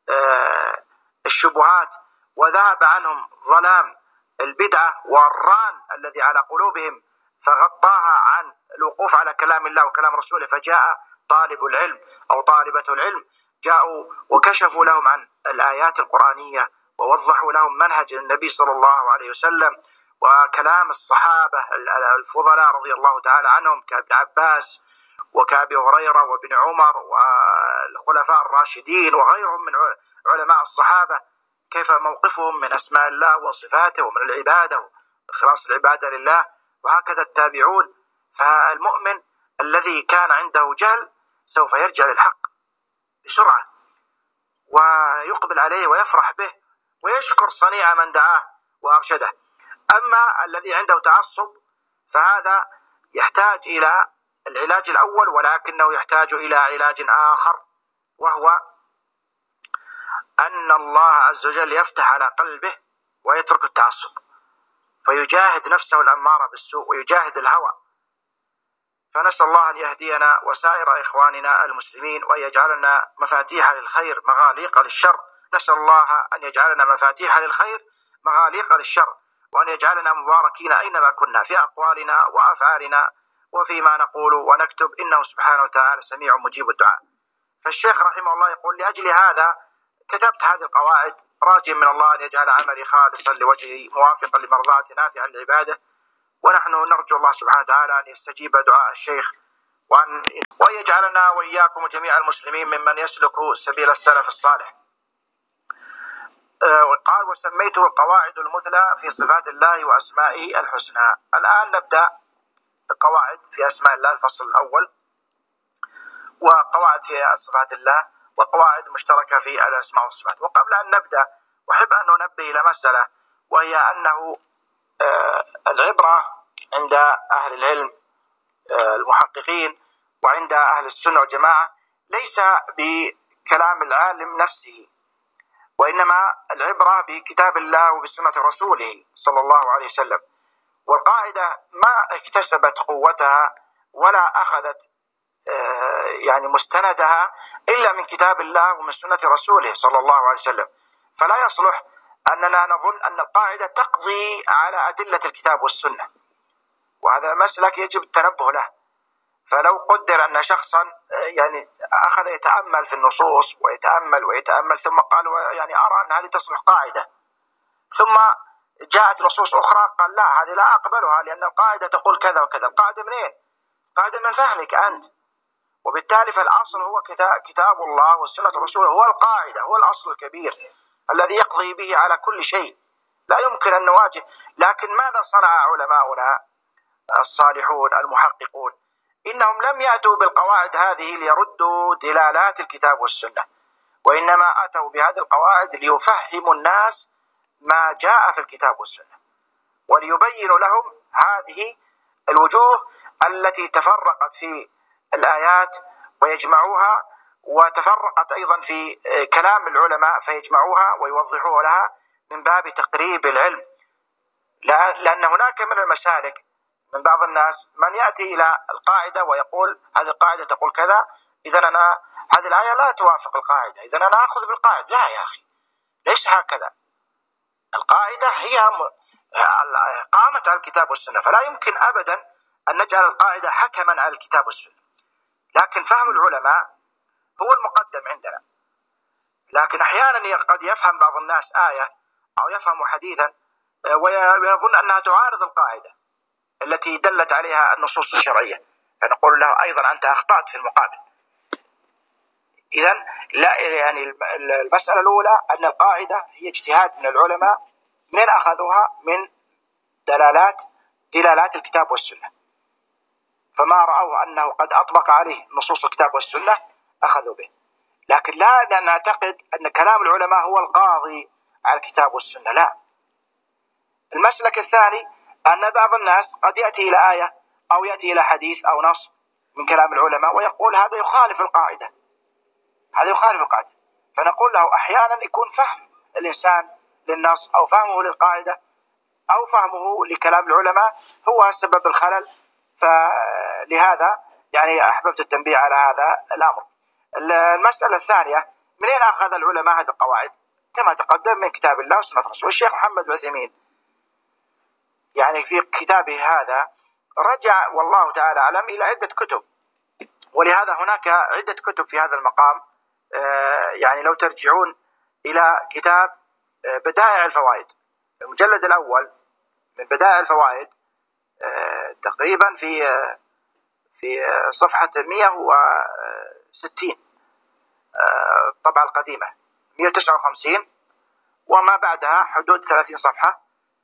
الشبهات وذهب عنهم ظلام البدعة والران الذي على قلوبهم فغطاها عن الوقوف على كلام الله وكلام رسوله، فجاء طالب العلم أو طالبة العلم جاءوا وكشفوا لهم عن الآيات القرآنية ووضحوا لهم منهج النبي صلى الله عليه وسلم وكلام الصحابة الفضلاء رضي الله تعالى عنهم كابن عباس وكأبي هريرة وابن عمر والخلفاء الراشدين وغيرهم من علماء الصحابة، كيف موقفهم من أسماء الله وصفاته ومن العبادة وإخلاص العبادة لله، وهكذا التابعون. فالمؤمن الذي كان عنده جهل سوف يرجع للحق بسرعة ويقبل عليه ويفرح به ويشكر صنيع من دعاه وأرشده. أما الذي عنده تعصب فهذا يحتاج إلى العلاج الأول، ولكنه يحتاج إلى علاج آخر، وهو أن الله عز وجل يفتح على قلبه ويترك التعصب فيجاهد نفسه الأمارة بالسوء ويجاهد الهوى. فنسأل الله أن يهدينا وسائر إخواننا المسلمين وأن يجعلنا مفاتيح للخير مغاليق للشر. نسأل الله أن يجعلنا مفاتيح للخير مغاليق للشر، وأن يجعلنا مباركين أينما كنا في أقوالنا وأفعالنا وفيما نقول ونكتب، إنه سبحانه وتعالى سميع مجيب الدعاء. فالشيخ رحمه الله يقول: لأجل هذا كتبت هذه القواعد راجيا من الله أن يجعل عملي خالصا لوجهه موافقا لمرضاته نافعا لعباده. ونحن نرجو الله سبحانه وتعالى أن يستجيب دعاء الشيخ وأن يجعلنا وإياكم جميع المسلمين ممن يسلك سبيل السلف الصالح. قال: وسميته القواعد المثلى في صفات الله وأسمائه الحسنى. الآن نبدأ بقواعد في أسماء الله، الفصل الأول، وقواعد في صفات الله، وقواعد مشتركة في الأسماء والصفات. وقبل أن نبدأ أحب أن ننبه إلى مسألة، وهي أنه العبرة عند أهل العلم المحققين وعند أهل السنة والجماعة ليس بكلام العالم نفسه، وإنما العبرة بكتاب الله وبسنة رسوله صلى الله عليه وسلم. والقاعدة ما اكتسبت قوتها ولا أخذت يعني مستندها إلا من كتاب الله ومن سنة رسوله صلى الله عليه وسلم. فلا يصلح أننا نظن أن القاعدة تقضي على أدلة الكتاب والسنة، وهذا مسلك يجب التنبه له. فلو قدر أن شخصا يعني أخذ يتأمل في النصوص ويتأمل ثم قال يعني أرى أن هذه تصلح قاعدة، ثم جاءت نصوص أخرى قال لا، هذه لا أقبلها لأن القاعدة تقول كذا وكذا. القاعدة منين؟ القاعدة من فهمك أنت. وبالتالي فالأصل هو كتاب الله والسنة رسوله، هو القاعدة، هو الأصل الكبير الذي يقضي به على كل شيء، لا يمكن أن نواجه. لكن ماذا صنع علماؤنا الصالحون المحققون؟ إنهم لم يأتوا بالقواعد هذه ليردوا دلالات الكتاب والسنة، وإنما أتوا بهذه القواعد ليفهموا الناس ما جاء في الكتاب والسنة، وليبينوا لهم هذه الوجوه التي تفرقت في الآيات ويجمعوها، وتفرقت أيضا في كلام العلماء فيجمعوها ويوضحوها لها من باب تقريب العلم. لأن هناك من المسالك من بعض الناس من يأتي إلى القاعدة ويقول هذه القاعدة تقول كذا، إذا أنا هذه الآية لا توافق القاعدة، إذا أنا أخذ بالقاعدة. لا يا أخي، ليس هكذا. القاعدة هي قامت على الكتاب والسنة، فلا يمكن أبدا أن نجعل القاعدة حكما على الكتاب والسنة. لكن فهم العلماء هو المقدم عندنا. لكن أحيانا قد يفهم بعض الناس آية أو يفهم حديثا ويظن أنها تعارض القاعدة التي دلت عليها النصوص الشرعية، فنقول له أيضا أنت أخطأت في المقابل. إذن لا، يعني المسألة الأولى أن القاعدة هي اجتهاد من العلماء. من أخذوها؟ من دلالات الكتاب والسنة، فما رأوه أنه قد أطبق عليه نصوص الكتاب والسنة أخذوا به. لكن لا نعتقد أن كلام العلماء هو القاضي على الكتاب والسنة، لا. المسلك الثاني أن بعض الناس قد يأتي إلى آية أو يأتي إلى حديث أو نص من كلام العلماء ويقول هذا يخالف القاعدة، هذا يخالف القاعدة. فنقول له أحيانا يكون فهم الإنسان للنص أو فهمه للقاعدة أو فهمه لكلام العلماء هو سبب الخلل. فلهذا يعني أحببت التنبيه على هذا الأمر. المسألة الثانية، منين أخذ العلماء هذه القواعد؟ كما تقدم من كتاب الله وسنة رسوله. الشيخ محمد العثيمين يعني في كتابه هذا رجع والله تعالى أعلم إلى عدة كتب، ولهذا هناك عدة كتب في هذا المقام. يعني لو ترجعون إلى كتاب بدائع الفوائد، المجلد الأول من بدائع الفوائد، تقريبا في صفحة 160، الطبعة القديمة 159 وما بعدها حدود 30 صفحة.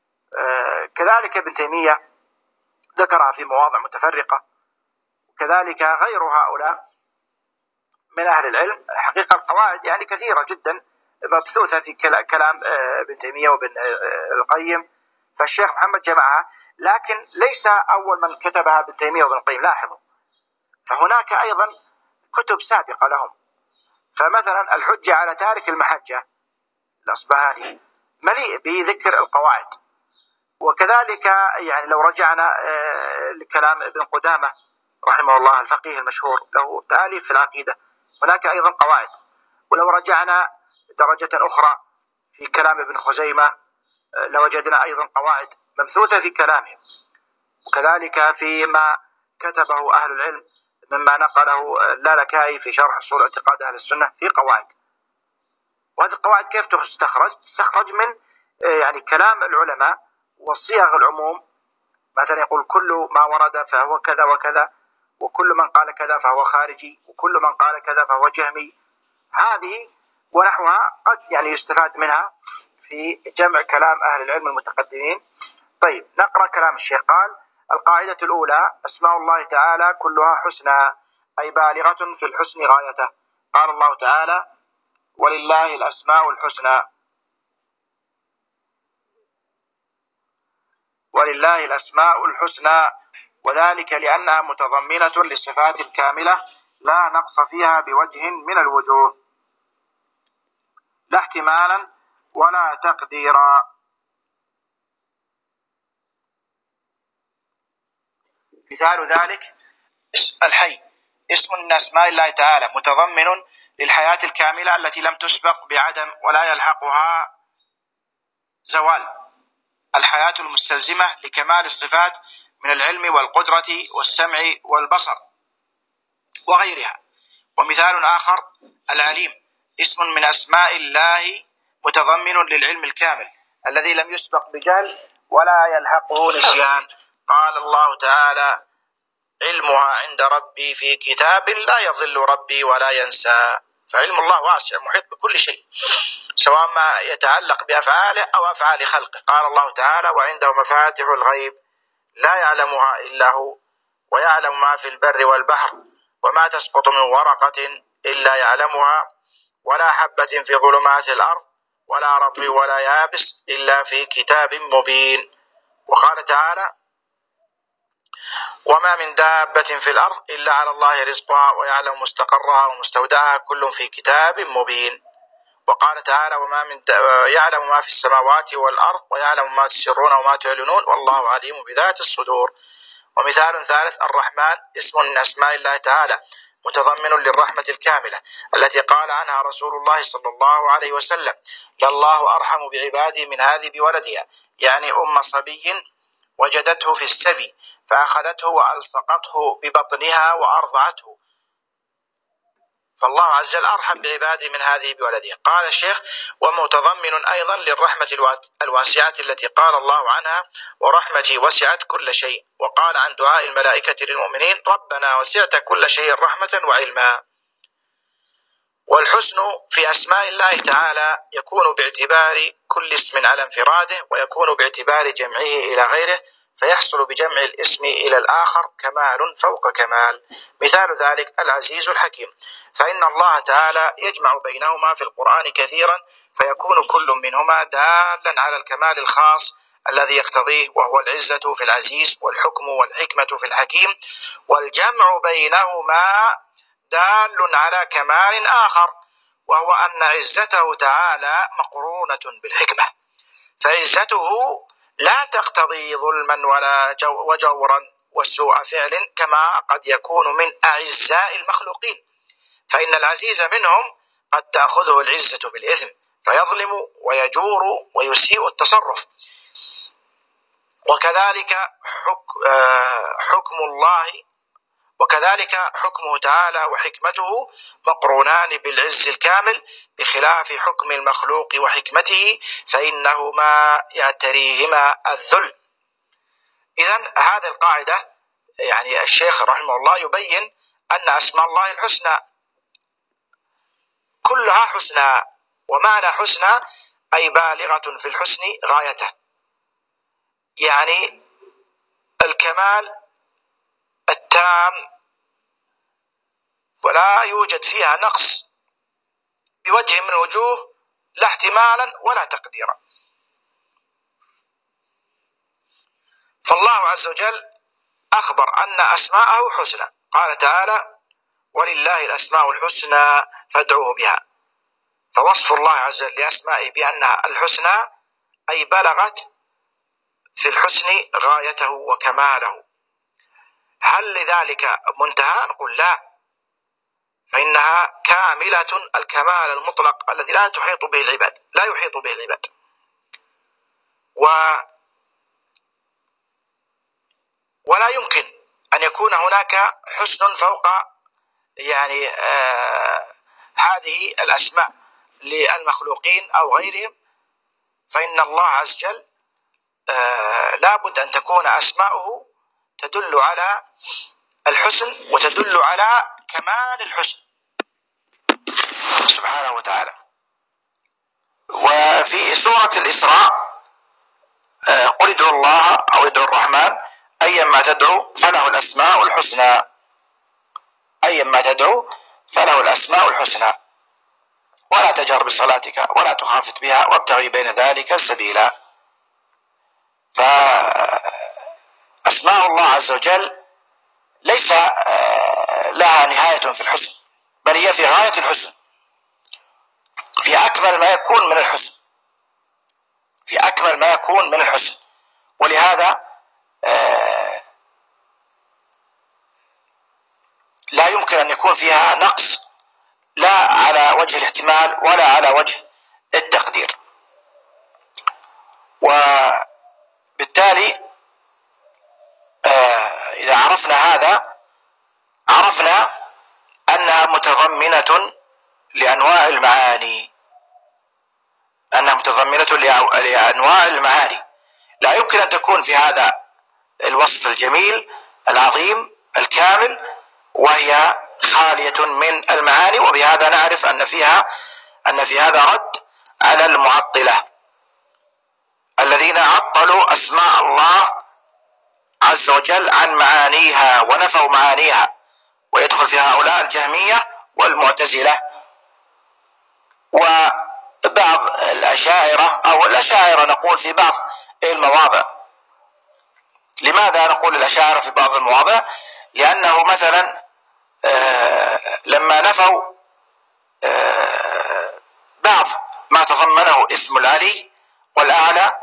كذلك ابن تيمية ذكرها في مواضع متفرقة، وكذلك غير هؤلاء من أهل العلم. حقيقة القواعد يعني كثيرة جدا مبثوثة في كلام ابن تيمية وابن القيم، فالشيخ محمد جمعها، لكن ليس أول من كتبها ابن تيمية وابن القيم، لاحظوا. فهناك أيضا كتب سابقة لهم. فمثلا الحجة على تارك المحجة الأصبهاني مليء بذكر القواعد. وكذلك يعني لو رجعنا لكلام ابن قدامة رحمه الله الفقيه المشهور، له تأليف في العقيدة، هناك أيضا قواعد. ولو رجعنا درجة أخرى في كلام ابن خزيمة لوجدنا أيضا قواعد مبثوثة في كلامه. وكذلك فيما كتبه أهل العلم مما نقله اللالكائي في شرح أصول اعتقاد أهل السنة في قواعد. وهذه القواعد كيف تستخرج من يعني كلام العلماء وصيغ العموم. مثلا يقول كل ما ورد فهو كذا وكذا، وكل من قال كذا فهو خارجي، وكل من قال كذا فهو جهمي. هذه ونحوها قد يعني يستفاد منها في جمع كلام أهل العلم المتقدمين. طيب نقرأ كلام الشيخ. قال: القاعدة الأولى: أسماء الله تعالى كلها حسنى، أي بالغة في الحسن غايته. قال الله تعالى: ولله الأسماء الحسنى. ولله الأسماء الحسنى، وذلك لأنها متضمنة للصفات الكاملة لا نقص فيها بوجه من الوجوه، لا احتمالا ولا تقديرا. مثال ذلك: الحي اسم من أسماء الله تعالى متضمن للحياة الكاملة التي لم تسبق بعدم ولا يلحقها زوال، الحياة المستلزمة لكمال الصفات من العلم والقدرة والسمع والبصر وغيرها. ومثال آخر: العليم اسم من أسماء الله متضمن للعلم الكامل الذي لم يسبق بجهل ولا يلحقه نسيان. قال الله تعالى: علمها عند ربي في كتاب لا يضل ربي ولا ينسى. فعلم الله واسع محيط بكل شيء، سواء ما يتعلق بأفعاله أو أفعال خلقه. قال الله تعالى: وعنده مفاتح الغيب لا يعلمها إلا هو ويعلم ما في البر والبحر وما تسقط من ورقة إلا يعلمها ولا حبة في ظلمات الأرض ولا رطب ولا يابس إلا في كتاب مبين. وقال تعالى: وما من دابة في الأرض إلا على الله رزقها ويعلم مستقرها ومستودعها كل في كتاب مبين. وقال تعالى: يعلم ما في السماوات والأرض ويعلم ما تسرون وما تعلنون والله عليم بذات الصدور. ومثال ثالث: الرحمن اسم من أسماء الله تعالى متضمن للرحمة الكاملة التي قال عنها رسول الله صلى الله عليه وسلم: لله أرحم بعباده من هذه بولدها، يعني أم صبي وجدته في السبي فأخذته وألصقته ببطنها وأرضعته، فالله عز وجل أرحم بعباده من هذه بولدها. قال الشيخ: ومتضمن أيضا للرحمة الواسعة التي قال الله عنها: ورحمتي وسعت كل شيء. وقال عن دعاء الملائكة للمؤمنين: ربنا وسعت كل شيء رحمة وعلما. والحسن في أسماء الله تعالى يكون باعتبار كل اسم على انفراده، ويكون باعتبار جمعه إلى غيره، فيحصل بجمع الاسم إلى الآخر كمال فوق كمال. مثال ذلك: العزيز الحكيم، فإن الله تعالى يجمع بينهما في القرآن كثيرا، فيكون كل منهما دالا على الكمال الخاص الذي يقتضيه، وهو العزة في العزيز والحكم والحكمة في الحكيم، والجمع بينهما دال على كمال آخر، وهو أن عزته تعالى مقرونة بالحكمة، فعزته لا تقتضي ظلما وجورا وسوء فعل كما قد يكون من أعزاء المخلوقين، فإن العزيز منهم قد تأخذه العزة بالإثم فيظلم ويجور ويسيء التصرف. وكذلك حكمه تعالى وحكمته مقرونان بالعز الكامل، بخلاف حكم المخلوق وحكمته فإنهما يعتريهما الذل. إذن هذه القاعدة يعني الشيخ رحمه الله يبين أن أسماء الله الحسنى كلها حسنى، ومعنى حسنى أي بالغة في الحسن غايته، يعني الكمال التام ولا يوجد فيها نقص بوجه من الوجوه، لا احتمالا ولا تقديرا. فالله عز وجل أخبر أن أسماءه حسنى، قال تعالى: ولله الأسماء الحسنى فادعوه بها. فوصف الله عز وجل لأسمائه بأنها الحسنى أي بلغت في الحسن غايته وكماله. هل لذلك منتهى؟ نقول لا، فإنها كاملة الكمال المطلق الذي لا يحيط به العباد. ولا يمكن أن يكون هناك حسن فوق يعني هذه الأسماء للمخلوقين أو غيرهم، فإن الله عز وجل لا بد أن تكون أسماؤه تدل على الحسن وتدل على كمال الحسن سبحانه وتعالى. وفي سورة الإسراء قل ادعوا الله أو ادعوا الرحمن أيما تدعو فله الأسماء الحسنى، أيما تدعو فله الأسماء الحسنى، ولا تجهر بصلاتك ولا تخافت بها وابتغي بين ذلك سبيلا. فأسماء الله عز وجل ليس لها نهاية في الحسن، بل هي في غاية الحسن، في أكمل ما يكون من الحسن، في أكمل ما يكون من الحسن. ولهذا لا يمكن أن يكون فيها نقص، لا على وجه الاحتمال ولا على وجه التقدير. وبالتالي إذا عرفنا هذا عرفنا أنها متضمنة لأنواع المعاني، أنها متضمنة لأنواع المعاني. لا يمكن أن تكون في هذا الوصف الجميل العظيم الكامل وهي خالية من المعاني. وبهذا نعرف أن في هذا رد على المعطلة الذين عطلوا أسماء الله عز وجل عن معانيها ونفوا معانيها، ويدخل في هؤلاء الجهمية والمعتزلة وبعض الأشاعرة، أو الأشاعرة نقول في بعض المواضع. لماذا نقول الأشاعرة في بعض المواضع؟ لأنه مثلا لما نفوا بعض ما تضمنه اسم العلي والأعلى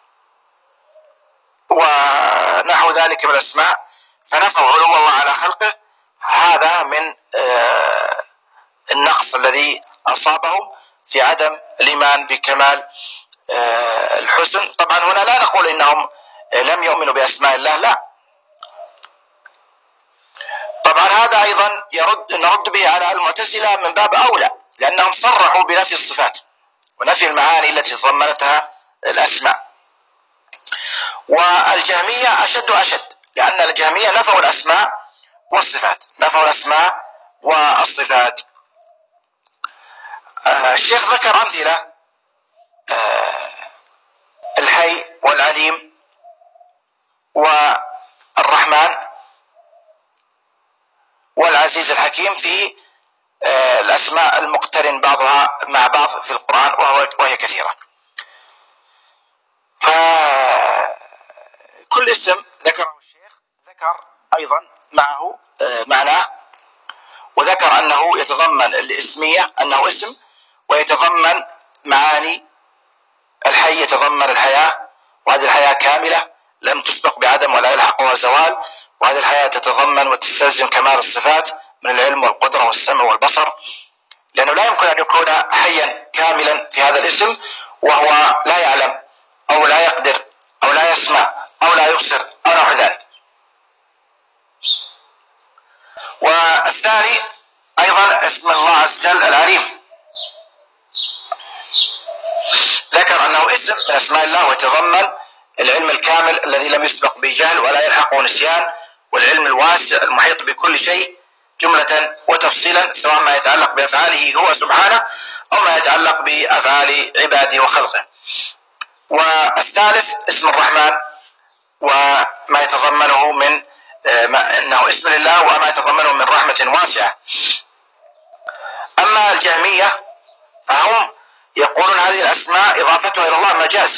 ونحو ذلك من الأسماء، فنفوا علو الله على خلقه، هذا من النقص الذي أصابهم في عدم الإيمان بكمال الحسن. طبعا هنا لا نقول إنهم لم يؤمنوا بأسماء الله، لا، طبعا هذا أيضا نرد به على المعتزلة من باب أولى، لأنهم صرحوا بنفي الصفات ونفي المعاني التي تضمنتها الأسماء. والجهمية أشد، لأن الجهمية نفوا الأسماء والصفات، نفوا الأسماء والصفات. الشيخ ذكر أمثلة: الحي والعليم والرحمن والعزيز الحكيم في الأسماء المقترن بعضها مع بعض في القرآن وهي كثيرة. فكل اسم ذكره الشيخ ذكر أيضا معه معناه، وذكر أنه يتضمن الاسمية، أنه اسم ويتضمن معاني. الحي يتضمن الحياة، وهذه الحياة كاملة لم تسبق بعدم ولا يلحقها زوال، وهذه الحياة تتضمن وتستلزم كمال الصفات من العلم والقدرة والسمع والبصر، لأنه لا يمكن أن يكون حيا كاملا في هذا الاسم وهو لا يعلم أو لا يقدر أو لا يسمع أو لا يبصر أو نحو ذلك. والثاني أيضا اسم الله عز وجل العليم، ذكر أنه اسم من أسماء الله ويتضمن العلم الكامل الذي لم يسبق به جهل ولا يلحقه نسيان، والعلم الواسع المحيط بكل شيء جملة وتفصيلا، سواء ما يتعلق بأفعاله هو سبحانه أو ما يتعلق بأفعال عباده وخلقه. والثالث اسم الرحمن وما يتضمنه من أنه اسم لله وما يتضمنه من رحمة واسعة. أما الجهمية فهم يقولون هذه الأسماء إضافتها إلى الله مجاز،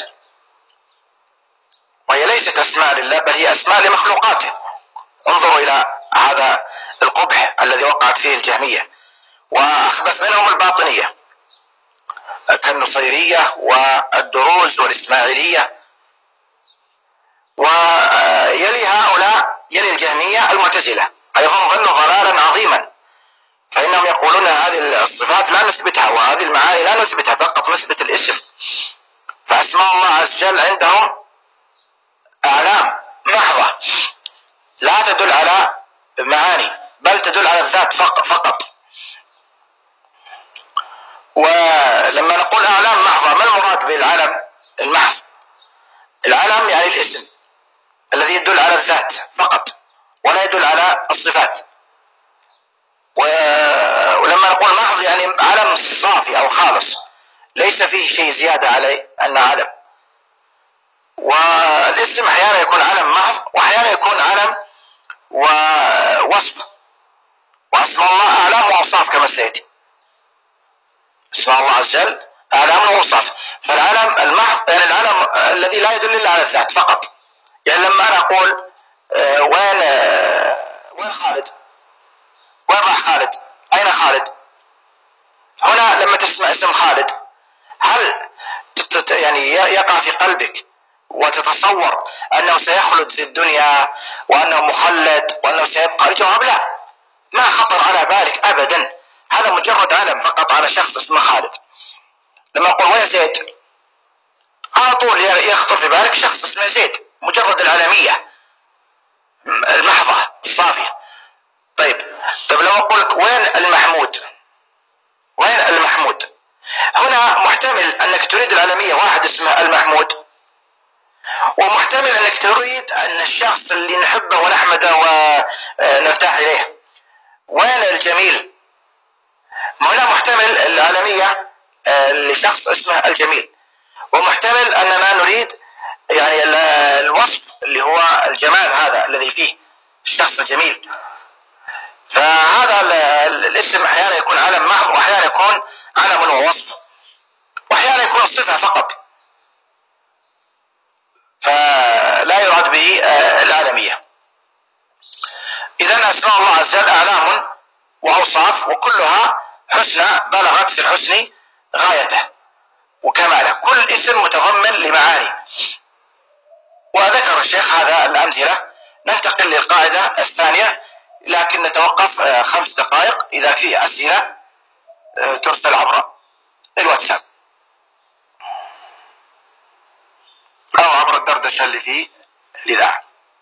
وهي ليست أسماء لله بل هي أسماء لمخلوقاته. انظروا إلى هذا القبح الذي وقعت فيه الجهمية، وأخبث منهم الباطنية كالنصيرية والدروز والإسماعيلية. ويلي هؤلاء يلي الجهمية المعتزلة، أيضا ظلوا ضلالا عظيما، فإنهم يقولون هذه الصفات لا نثبتها وهذه المعاني لا نثبتها، فقط نثبت الاسم. فأسماء الله عز وجل عندهم أعلام محضة لا تدل على معاني بل تدل على الذات فقط. ولما نقول أعلام محضة ما المراد بالعلم المحض؟ العلم يعني الاسم الذي يدل على الذات فقط ولا يدل على الصفات. صافي أو خالص ليس فيه شيء زيادة عليه أنه علم. والاسم أحيانا يكون علم محض وأحيانا يكون علم ووصف، وأسماء الله أعلام وأوصاف كما سيأتي. اسماء الله عز وجل أعلام وأوصاف. فالعلم المحض يعني العلم الذي لا يدل إلا على الذات فقط. يعني لما أنا أقول وين خالد؟ وين راح خالد؟ أين خالد؟ هنا لما تسمع اسم خالد هل يعني يقع في قلبك وتتصور أنه سيخلد في الدنيا وأنه مخلد وأنه سيبقى؟ الجواب لا، ما خطر على بالك أبدا. هذا مجرد علم فقط على شخص اسمه خالد. لما أقول وين زيد على طول يخطر في بالك شخص اسمه زيد، مجرد العلمية المحضة الصافية. طيب لو أقول لك وين المحمود؟ وين المحمود؟ هنا محتمل أنك تريد العلمية واحد اسمه المحمود، ومحتمل أنك تريد أن الشخص اللي نحبه ونحمده ونرتاح إليه. وين الجميل؟ هنا محتمل العالمية لشخص اسمه الجميل، ومحتمل أننا نريد يعني الوصف اللي هو الجمال هذا الذي فيه الشخص الجميل. فهذا الاسم أحيانا يكون علم محض وأحيانا يكون علم ووصف وأحيانا يكون الصفة فقط، فلا يراد به العالمية. إذن أسماء الله عز وجل أعلام وأوصاف وكلها حسنى بلغت في الحسن غايته وكماله، كل اسم متضمن لمعاني. وذكر الشيخ هذا الأمثلة. ننتقل للقاعدة الثانية، لكن نتوقف 5 دقائق. إذا فيه أسئلة ترسل عبر الواتساب أو عبر الدردشة اللي في الإذاعة.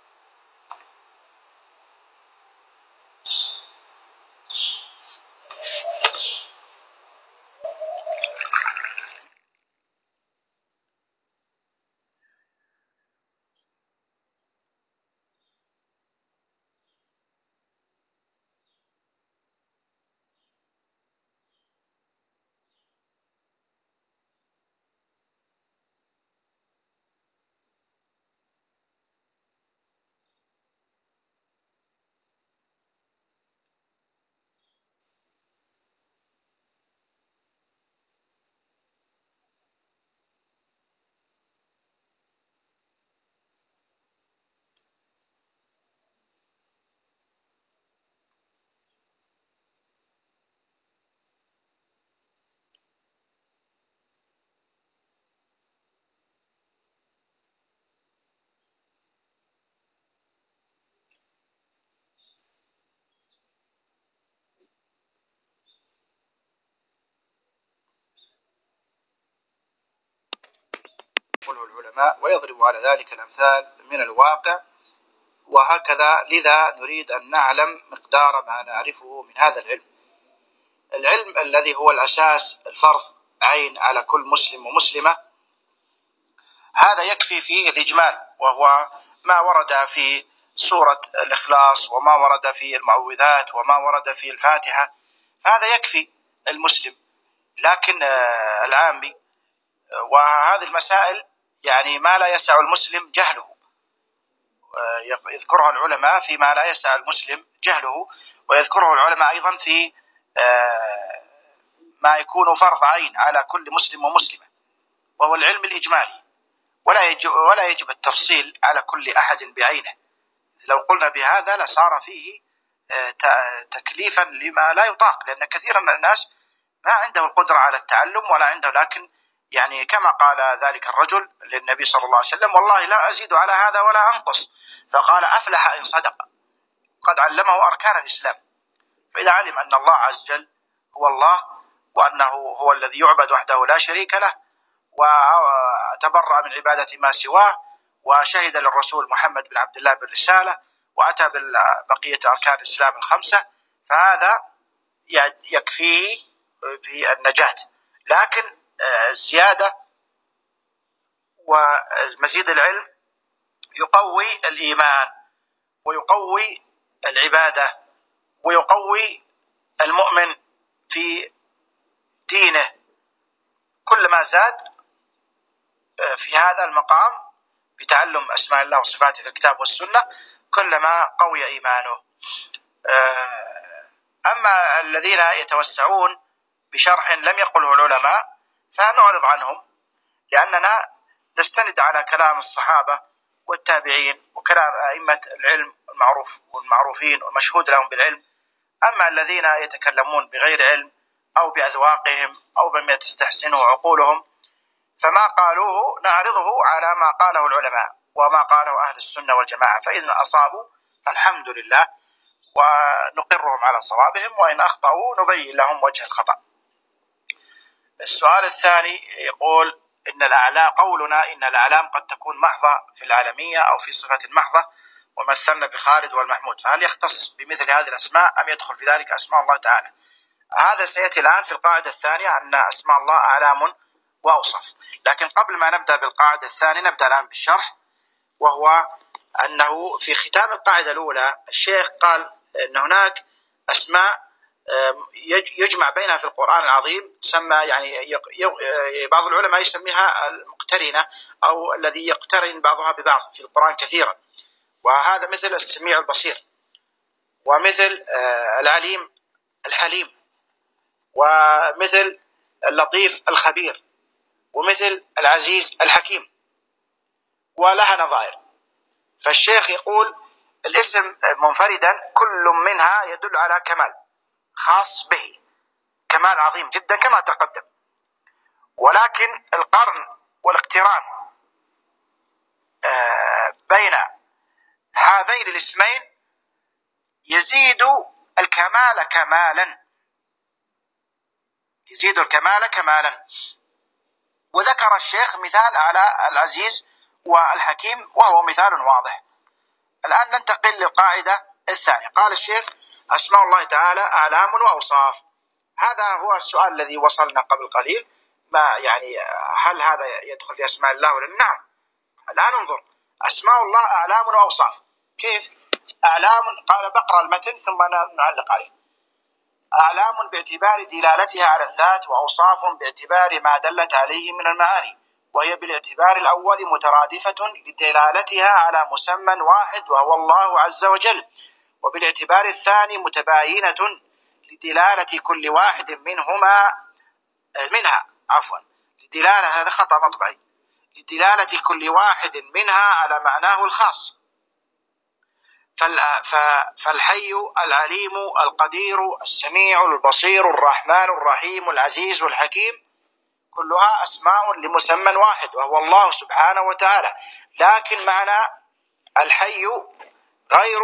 العلماء ويضرب على ذلك الأمثال من الواقع، وهكذا لذا نريد أن نعلم مقدار ما نعرفه من هذا العلم الذي هو الأساس، الفرض عين على كل مسلم ومسلمة. هذا يكفي فيه الإجمال، وهو ما ورد في سورة الإخلاص وما ورد في المعوذات وما ورد في الفاتحة، هذا يكفي المسلم. لكن العامي وهذه المسائل يعني ما لا يسع المسلم جهله، يذكرها العلماء فيما لا يسع المسلم جهله، ويذكره العلماء أيضا في ما يكون فرض عين على كل مسلم ومسلمة، وهو العلم الإجمالي، ولا يجب التفصيل على كل أحد بعينه. لو قلنا بهذا لصار فيه تكليفا لما لا يطاق، لأن كثيرا من الناس ما عنده القدرة على التعلم ولا عنده، لكن يعني كما قال ذلك الرجل للنبي صلى الله عليه وسلم: والله لا أزيد على هذا ولا أنقص. فقال: أفلح إن صدق، قد علمه أركان الإسلام. فإذا علم أن الله عز وجل هو الله، وأنه هو الذي يعبد وحده لا شريك له، وتبرأ من عبادة ما سواه، وشهد للرسول محمد بن عبد الله بالرسالة، وأتى ببقية أركان الإسلام ال5، فهذا يكفيه في النجاة. لكن الزيادة ومزيد العلم يقوي الإيمان ويقوي العبادة ويقوي المؤمن في دينه كلما زاد في هذا المقام بتعلم أسماء الله وصفاته في الكتاب والسنة كلما قوي إيمانه. أما الذين يتوسعون بشرح لم يقله العلماء فنعرض عنهم، لأننا نستند على كلام الصحابة والتابعين وكلام أئمة العلم والمعروفين والمشهود لهم بالعلم. أما الذين يتكلمون بغير علم أو بأذواقهم أو بما تستحسنه عقولهم فما قالوه نعرضه على ما قاله العلماء وما قاله أهل السنة والجماعة، فإن أصابوا فالحمد لله ونقرهم على صوابهم، وإن أخطأوا نبين لهم وجه الخطأ. السؤال الثاني يقول قولنا إن الأعلام قد تكون محضة في العالمية أو في صفة محضة ومثلنا بخالد والمحمود، فهل يختص بمثل هذه الأسماء أم يدخل في ذلك أسماء الله تعالى؟ هذا سيأتي الآن في القاعدة الثانية أن أسماء الله أعلام وأوصاف. لكن قبل ما نبدأ بالقاعدة الثانية نبدأ الآن بالشرح، وهو أنه في ختام القاعدة الأولى الشيخ قال أن هناك أسماء يجمع بينها في القرآن العظيم، سمى يعني بعض العلماء يسميها المقترنة أو الذي يقترن بعضها ببعض في القرآن كثيرا، وهذا مثل السميع البصير، ومثل العليم الحليم، ومثل اللطيف الخبير، ومثل العزيز الحكيم، ولها نظائر. فالشيخ يقول الاسم منفردا كل منها يدل على كمال خاص به، كمال عظيم جدا كما تقدم، ولكن القرن والاقتران بين هذين الاسمين يزيد الكمال كمالا، يزيد الكمال كمالا. وذكر الشيخ مثال على العزيز والحكيم وهو مثال واضح. الآن ننتقل للقاعدة الثانية. قال الشيخ أسماء الله تعالى أعلام وأوصاف. هذا هو السؤال الذي وصلنا قبل قليل، ما يعني هل هذا يدخل في أسماء الله ولا؟ نعم. الآن انظر، أسماء الله أعلام وأوصاف. كيف أعلام؟ قال بقرأ المتن ثم نعلق عليه. أعلام باعتبار دلالتها على الذات، وأوصاف باعتبار ما دلت عليه من المعاني، وهي بالاعتبار الأول مترادفة لدلالتها على مسمى واحد وهو الله عز وجل، وبالاعتبار الثاني متباينة لدلالة كل واحد لدلالة هذا خطأ مطبعي، لدلالة كل واحد منها على معناه الخاص. فالحي العليم القدير السميع البصير الرحمن الرحيم العزيز الحكيم كلها أسماء لمسمى واحد وهو الله سبحانه وتعالى، لكن معنى الحي غير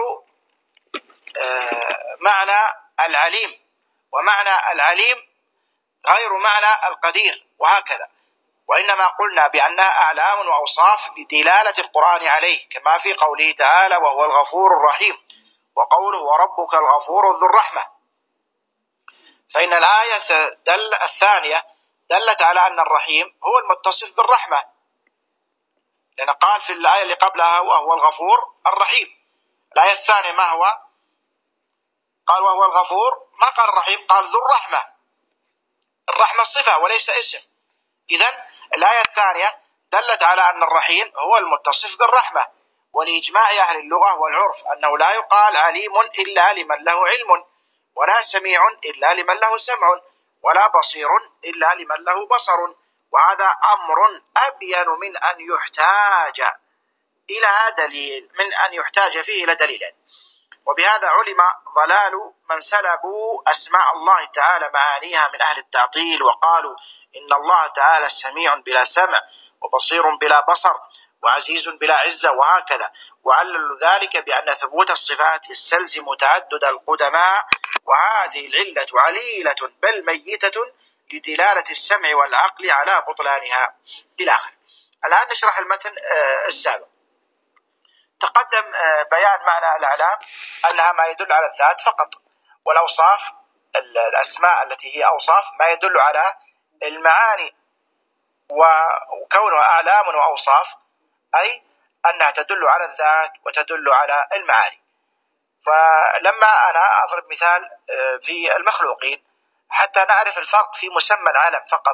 معنى العليم، ومعنى العليم غير معنى القدير، وهكذا. وإنما قلنا بأنها أعلام وأوصاف لدلالة القرآن عليه، كما في قوله تعالى وهو الغفور الرحيم، وقوله وربك الغفور ذو الرحمة. فإن الآية الثانية دلت على أن الرحيم هو المتصف بالرحمة، لأن قال في الآية اللي قبلها وهو الغفور الرحيم. الآية الثانية ما هو؟ قال وهو الغفور، ما قال الرحيم، قال ذو الرحمة. الرحمة صفة وليس اسم. إذن الآية الثانية دلت على أن الرحيم هو المتصف بالرحمة، ولإجماع أهل اللغة والعرف أنه لا يقال عليم إلا لمن له علم، ولا سميع إلا لمن له سمع، ولا بصير إلا لمن له بصر. وهذا أمر أبين من أن يحتاج إلى دليل، من أن يحتاج فيه إلى دليل. وبهذا علم ضلال من سلبوا أسماء الله تعالى معانيها من أهل التعطيل، وقالوا إن الله تعالى سميع بلا سمع، وبصير بلا بصر، وعزيز بلا عزة، وهكذا. وعللوا ذلك بأن ثبوت الصفات يستلزم تعدد القدماء، وهذه العلة عليلة بل ميتة لدلالة السمع والعقل على بطلانها إلى آخره. الآن نشرح المتن السابق. تقدم بيان معنى الأعلام أنها ما يدل على الذات فقط، والأوصاف الأسماء التي هي أوصاف ما يدل على المعاني، وكونها أعلام وأوصاف أي أنها تدل على الذات وتدل على المعاني. فلما أنا أضرب مثال في المخلوقين حتى نعرف الفرق في مسمى العلم فقط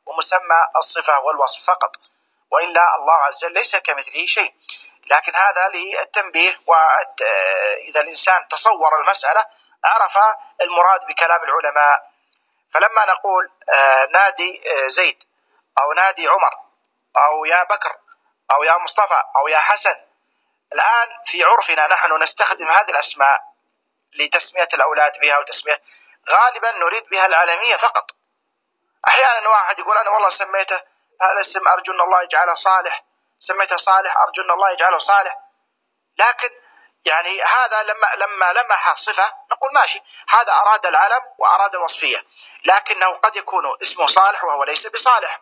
ومسمى الصفة والوصف فقط، وإلا الله عز وجل ليس كمثله شيء. لكن هذا للتنبيه، وإذا الإنسان تصور المسألة عرف المراد بكلام العلماء. فلما نقول نادي زيد أو نادي عمر أو يا بكر أو يا مصطفى أو يا حسن، الآن في عرفنا نحن نستخدم هذه الأسماء لتسمية الأولاد بها، وتسمية غالبا نريد بها العالمية فقط. أحيانا واحد يقول أنا والله سميته هذا اسم أرجو أن الله يجعله صالح، سميته صالح أرجو أن الله يجعله صالح. لكن يعني هذا لما لمح الصفة نقول ماشي، هذا أراد العلم وأراد الوصفية، لكنه قد يكون اسمه صالح وهو ليس بصالح،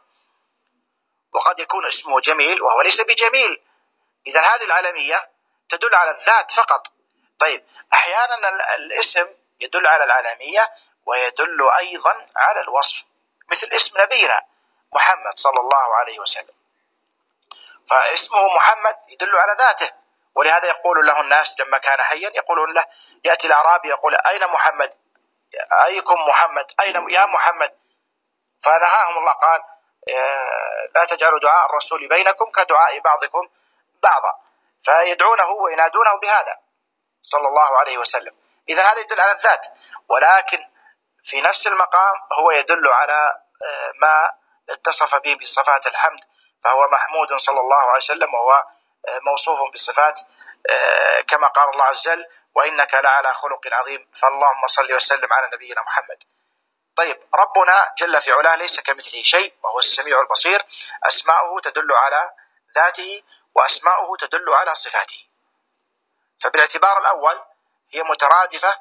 وقد يكون اسمه جميل وهو ليس بجميل. إذا هذه العلمية تدل على الذات فقط. طيب أحيانا الاسم يدل على العلمية ويدل أيضا على الوصف، مثل اسم نبينا محمد صلى الله عليه وسلم، فاسمه محمد يدل على ذاته، ولهذا يقول له الناس لما كان حيا يقولون له، يأتي الأعرابي يقول أين محمد، أيكم محمد، أين يا محمد، فنهاهم الله قال لا تجعلوا دعاء الرسول بينكم كدعاء بعضكم بعضا، فيدعونه وينادونه بهذا صلى الله عليه وسلم. إذا هذا يدل على الذات، ولكن في نفس المقام هو يدل على ما اتصف به بصفات الحمد، فهو محمود صلى الله عليه وسلم، وهو موصوف بالصفات كما قال الله عز وجل وإنك لعلى خلق عظيم. فاللهم صل وسلم على نبينا محمد. طيب ربنا جل في علاه ليس كمثله شيء وهو السميع البصير، أسماؤه تدل على ذاته وأسماؤه تدل على صفاته. فبالاعتبار الأول هي مترادفة،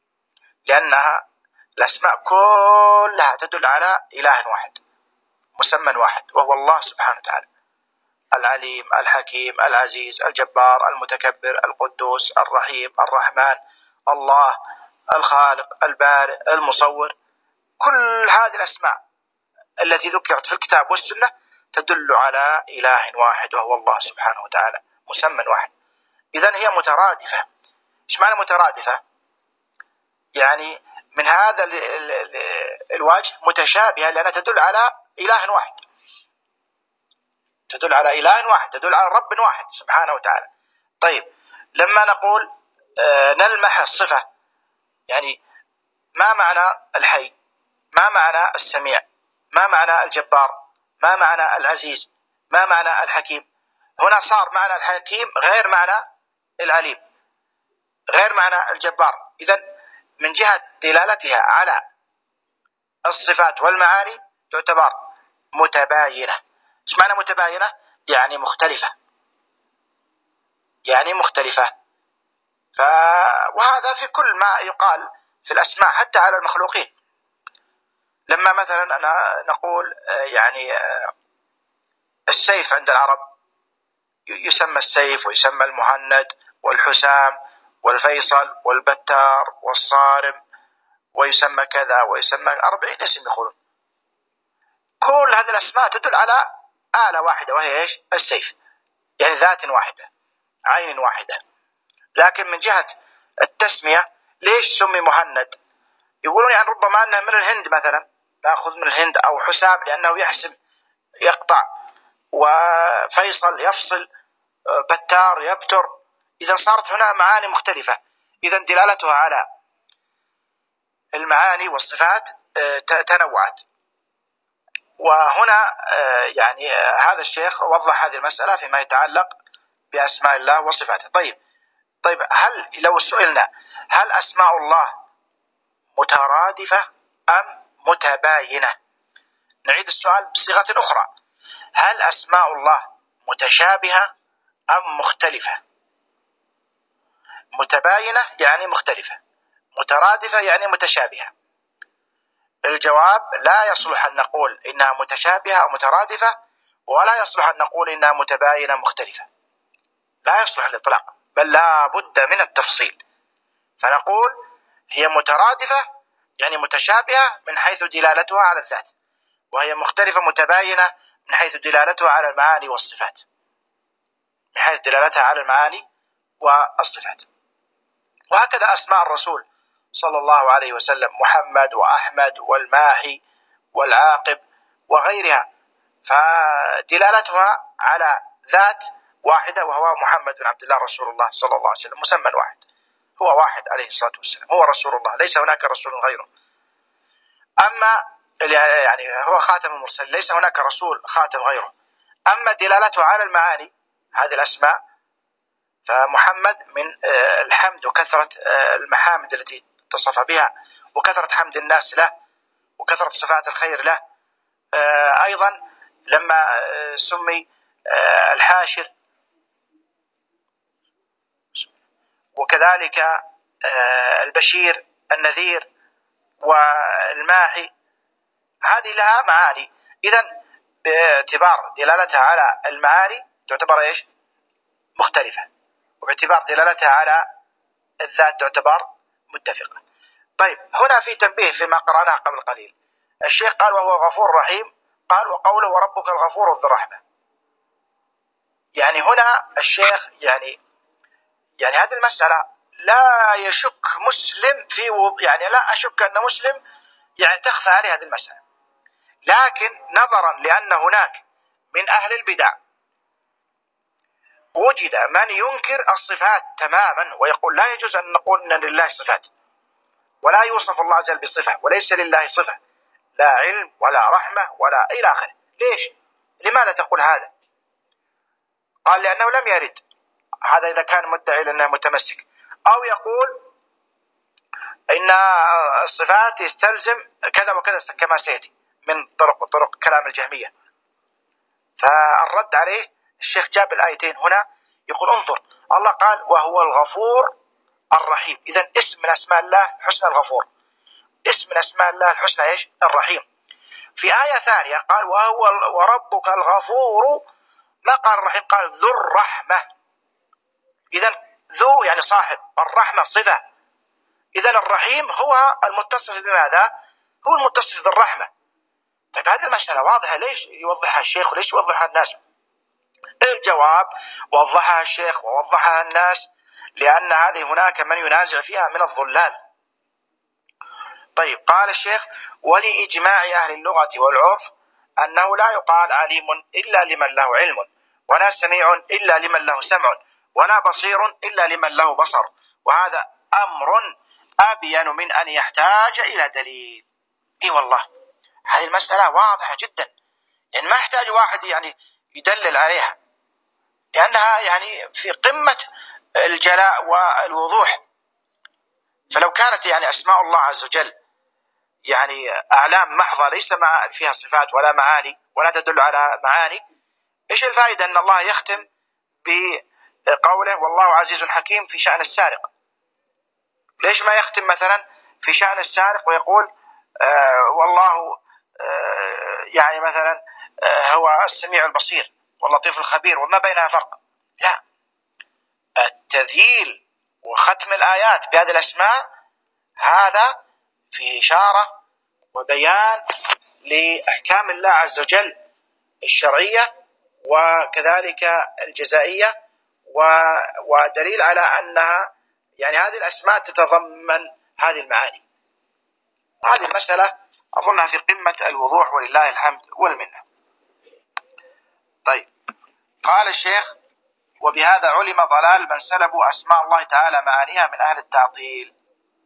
لأنها الأسماء كلها تدل على إله واحد مسمى واحد، وهو الله سبحانه وتعالى، العليم الحكيم العزيز الجبار المتكبر القدوس الرحيم الرحمن، الله الخالق البارئ المصور. كل هذه الأسماء التي ذكرت في الكتاب والسنة تدل على إله واحد وهو الله سبحانه وتعالى مسمى واحد. إذن هي مترادفة. إيش معنى مترادفة؟ يعني من هذا الوجه متشابهة، لأنها تدل على إله واحد، تدل على إله واحد، تدل على رب واحد سبحانه وتعالى. طيب لما نقول نلمح الصفة، يعني ما معنى الحي، ما معنى السميع، ما معنى الجبار، ما معنى العزيز، ما معنى الحكيم؟ هنا صار معنى الحكيم غير معنى العليم، غير معنى الجبار. إذن من جهة دلالتها على الصفات والمعاني تعتبر متباينة. ايش معنى متباينة؟ يعني مختلفة، يعني مختلفة. وهذا في كل ما يقال في الأسماء حتى على المخلوقين. لما مثلا أنا نقول يعني السيف عند العرب يسمى السيف ويسمى المهند والحسام والفيصل والبتار والصارم، ويسمى كذا ويسمى 40 اسم يقولون. كل هذه الأسماء تدل على آلة واحدة وهي إيش؟ السيف، يعني ذات واحدة عين واحدة. لكن من جهة التسمية ليش سمي مهند؟ يقولون يعني ربما أنه من الهند مثلا، نأخذ من الهند، أو حسام لأنه يحسم يقطع، وفيصل يفصل، بتار يبتر. إذا صارت هنا معاني مختلفة، إذا دلالتها على المعاني والصفات تنوعت. وهنا يعني هذا الشيخ وضح هذه المسألة فيما يتعلق بأسماء الله وصفاته. طيب هل لو سئلنا هل أسماء الله مترادفة أم متباينة؟ نعيد السؤال بصيغة أخرى، هل أسماء الله متشابهة أم مختلفة؟ متباينة يعني مختلفة، مترادفة يعني متشابهة. الجواب لا يصلح أن نقول إنها متشابهة أو مترادفة، ولا يصلح أن نقول إنها متباينة مختلفة، لا يصلح الإطلاق، بل لا بد من التفصيل. فنقول هي مترادفة يعني متشابهة من حيث دلالتها على الذات، وهي مختلفة متباينة من حيث دلالتها على المعاني والصفات، من حيث دلالتها على المعاني والصفات. وهكذا أسماء الرسول صلى الله عليه وسلم، محمد وأحمد والماحي والعاقب وغيرها، فدلالتها على ذات واحدة وهو محمد بن عبد الله رسول الله صلى الله عليه وسلم، مسمى واحد، هو واحد عليه الصلاة والسلام، هو رسول الله، ليس هناك رسول غيره. أما يعني هو خاتم المرسل، ليس هناك رسول خاتم غيره. أما دلالته على المعاني هذه الأسماء، فمحمد من الحمد وكثرة المحامد التي اتصف بها، وكثرة حمد الناس له، وكثرة صفات الخير له. أيضا لما سمي الحاشر، وكذلك البشير، النذير، والماحي، هذه لها معاني. إذن باعتبار دلالتها على المعاني تعتبر إيش؟ مختلفة، وباعتبار دلالتها على الذات تعتبر متفقة. طيب، هنا في تنبيه فيما قرأناه قبل قليل. الشيخ قال وهو غفور رحيم، قال وقوله وربك الغفور ذو الرحمة. يعني هنا الشيخ يعني هذه المسألة لا يشك مسلم في يعني لا أشك أن مسلم يعني تخفى عليه هذه المسألة، لكن نظرا لأن هناك من أهل البدع وجد من ينكر الصفات تماما ويقول لا يجوز أن نقول أن لله صفات، ولا يوصف الله عز وجل بصفة، وليس لله صفة، لا علم ولا رحمة ولا إلى آخره. ليش؟ لماذا تقول هذا؟ قال لأنه لم يرد. هذا إذا كان مدعي لأنه متمسك، أو يقول إن الصفات يستلزم كذا وكذا كما سيأتي من طرق كلام الجهمية. فالرد عليه الشيخ جاب الآيتين هنا، يقول انظر، الله قال وهو الغفور الرحيم، إذن اسم من أسماء الله الحسنى الغفور، اسم من أسماء الله الحسنى إيش؟ الرحيم. في آية ثانية قال وهو وربك الغفور، ما قال الرحيم، قال ذو الرحمة. إذن ذو يعني صاحب، الرحمة صفة، إذن الرحيم هو المتصف بماذا؟ هو المتصف بالرحمة. طيب هذه المسألة واضحة، ليش يوضحها الشيخ وليش يوضحها الناس؟ الجواب وضحها الشيخ ووضحها الناس لأن هذه هناك من ينازع فيها من الضلال. طيب، قال الشيخ ولإجماع أهل اللغة والعرف أنه لا يقال عليم إلا لمن له علم، ولا سميع إلا لمن له سمع، ولا بصير إلا لمن له بصر، وهذا أمر أبين من أن يحتاج إلى دليل. إي والله هذه المسألة واضحة جدا، يعني ما يحتاج واحد يعني يدلل عليها، لأنها يعني في قمة الجلاء والوضوح. فلو كانت يعني أسماء الله عز وجل يعني أعلام محضة ليس فيها صفات ولا معاني ولا تدل على معاني، إيش الفائدة أن الله يختم بقوله والله عزيز حكيم في شأن السارق؟ ليش ما يختم مثلا في شأن السارق ويقول والله يعني مثلا هو السميع البصير واللطيف الخبير وما بينها فرق؟ لا، التذييل وختم الآيات بهذه الأسماء هذا في إشارة وبيان لأحكام الله عز وجل الشرعية وكذلك الجزائية، ودليل على أنها يعني هذه الأسماء تتضمن هذه المعاني. هذه المسألة أظنها في قمة الوضوح ولله الحمد والمنة. طيب، قال الشيخ وبهذا علم ضلال من سلبوا أسماء الله تعالى معانيها من أهل التعطيل.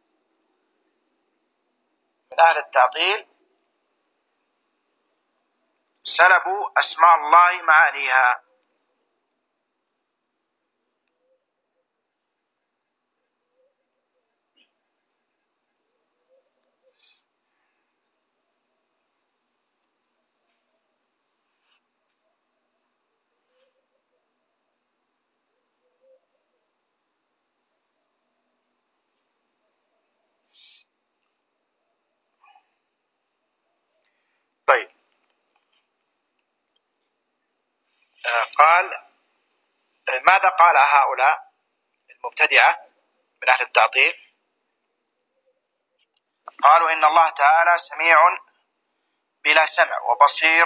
من أهل التعطيل سلبوا أسماء الله معانيها. طيب، قال ماذا قال هؤلاء المبتدعة من أهل التعطيل؟ قالوا إن الله تعالى سميع بلا سمع، وبصير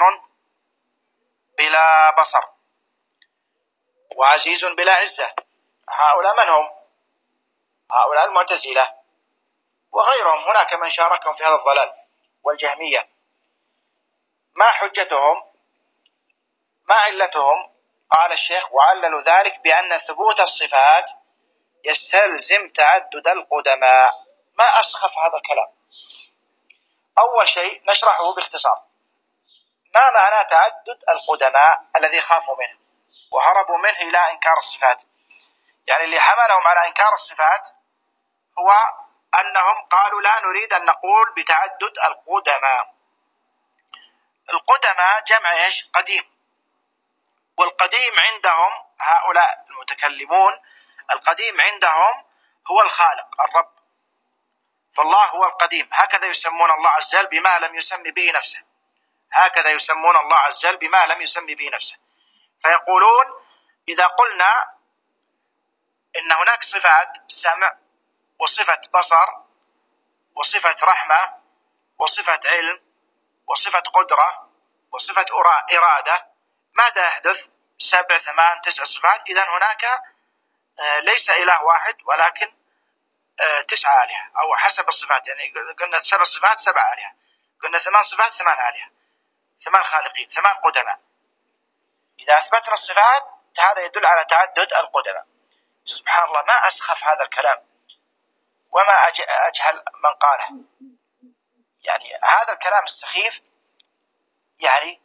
بلا بصر، وعزيز بلا عزة. هؤلاء من هم؟ هؤلاء المعتزلة وغيرهم، هناك من شاركهم في هذا الضلال والجهمية. ما حجتهم؟ ما علتهم؟ قال الشيخ: وعللوا ذلك بأن ثبوت الصفات يستلزم تعدد القدماء. ما أسخف هذا الكلام. أول شيء نشرحه باختصار. ما معنى تعدد القدماء الذي خافوا منه وهربوا منه إلى إنكار الصفات؟ يعني اللي حملهم على إنكار الصفات هو أنهم قالوا لا نريد أن نقول بتعدد القدماء. القدماء جمع إيش؟ قديم. والقديم عندهم هؤلاء المتكلمون، القديم عندهم هو الخالق الرب، فالله هو القديم. هكذا يسمون الله عز وجل بما لم يسمي به نفسه، هكذا يسمون الله عز وجل بما لم يسمي به نفسه. فيقولون إذا قلنا إن هناك صفات سمع وصفة بصر وصفة رحمة وصفة علم وصفة قدرة وصفة إرادة، ماذا يحدث؟ 7 8 9 صفات. إذن هناك ليس إله واحد ولكن 9 آلهة، أو حسب الصفات. يعني قلنا 7 صفات 7 آلهة، قلنا 8 صفات 8 آلهة، 8 خالقين، 8 قدماء. إذا أثبتنا الصفات هذا يدل على تعدد القدماء. سبحان الله، ما أسخف هذا الكلام وما أجهل من قاله. يعني هذا الكلام السخيف يعني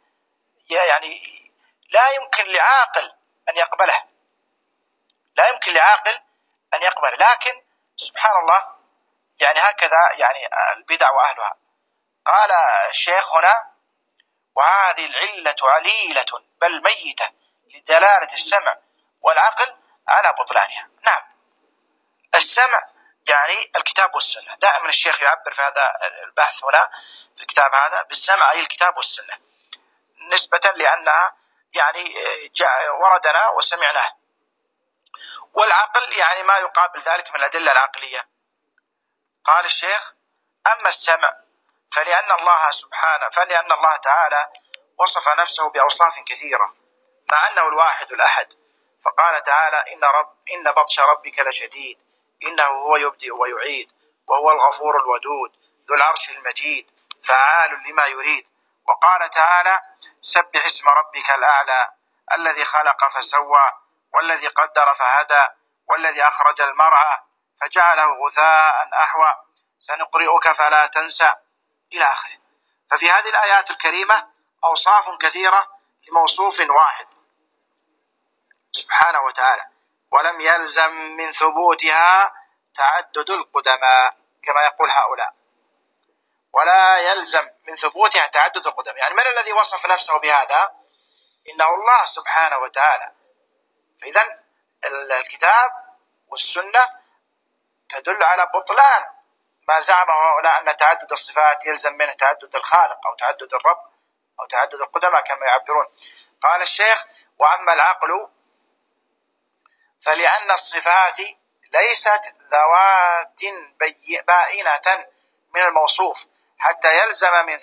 لا يمكن لعاقل أن يقبله، لا يمكن لعاقل أن يقبله. لكن سبحان الله، يعني هكذا يعني البدع وأهلها. قال الشيخ هنا: وهذه العلة عليلة بل ميتة لدلالة السمع والعقل على بطلانها. نعم، السمع يعني الكتاب والسنة. دائما الشيخ يعبر في هذا البحث هنا في الكتاب هذا بالسمع، أي الكتاب والسنة، نسبة لأنها يعني وردنا وسمعناه. والعقل يعني ما يقابل ذلك من الأدلة العقلية. قال الشيخ: أما السمع فلأن الله تعالى وصف نفسه بأوصاف كثيرة مع أنه الواحد الأحد، فقال تعالى: إن بطش ربك لشديد إنه هو يبدئ ويعيد وهو الغفور الودود ذو العرش المجيد فعال لما يريد. وقال تعالى: سبح اسم ربك الأعلى الذي خلق فسوى والذي قدر فهدى والذي أخرج المرعى فجعله غثاء أحوى سنقرئك فلا تنسى، إلى آخره. ففي هذه الآيات الكريمة أوصاف كثيرة لموصوف واحد سبحانه وتعالى، ولم يلزم من ثبوتها تعدد القدماء كما يقول هؤلاء. ولا يلزم من ثبوتها تعدد القدماء، يعني من الذي وصف نفسه بهذا؟ إنه الله سبحانه وتعالى. فإذن الكتاب والسنة تدل على بطلان ما زعمه هؤلاء أن تعدد الصفات يلزم منه تعدد الخالق أو تعدد الرب أو تعدد القدماء كما يعبرون. قال الشيخ: وأما العقل فلأن الصفات ليست ذوات بائنة من الموصوف حتى يلزم من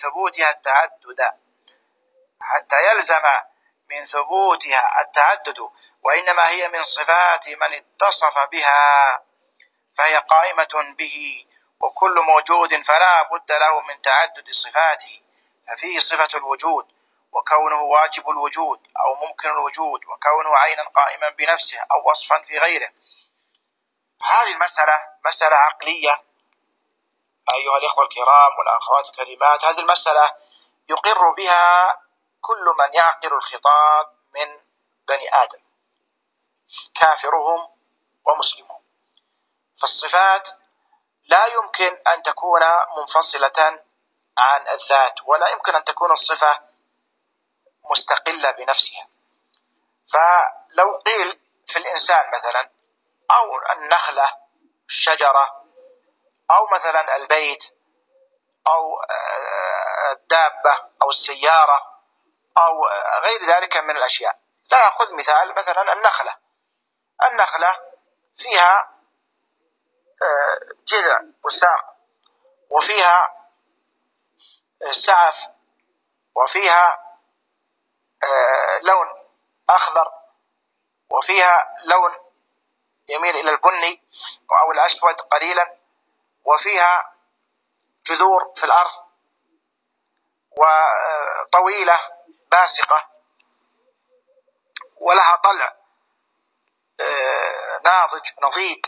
ثبوتها التعدد، وإنما هي من صفات من اتصف بها فهي قائمة به، وكل موجود فلا بد له من تعدد صفاته، ففيه صفة الوجود وكونه واجب الوجود أو ممكن الوجود، وكونه عينا قائما بنفسه أو وصفا في غيره. هذه المسألة مسألة عقلية أيها الإخوة الكرام والأخوات الكريمات. هذه المسألة يقر بها كل من يعقل الخطاب من بني آدم، كافرهم ومسلمهم. فالصفات لا يمكن أن تكون منفصلة عن الذات، ولا يمكن أن تكون الصفة مستقلة بنفسها. فلو قيل في الإنسان مثلا أو النخلة الشجرة أو مثلا البيت أو الدابة أو السيارة أو غير ذلك من الأشياء، لا أخذ مثال مثلا النخلة فيها جذع وساق وفيها سعف وفيها لون أخضر وفيها لون يميل إلى البني أو الأسود قليلا، وفيها جذور في الأرض وطويلة باسقة ولها طلع ناضج نضيد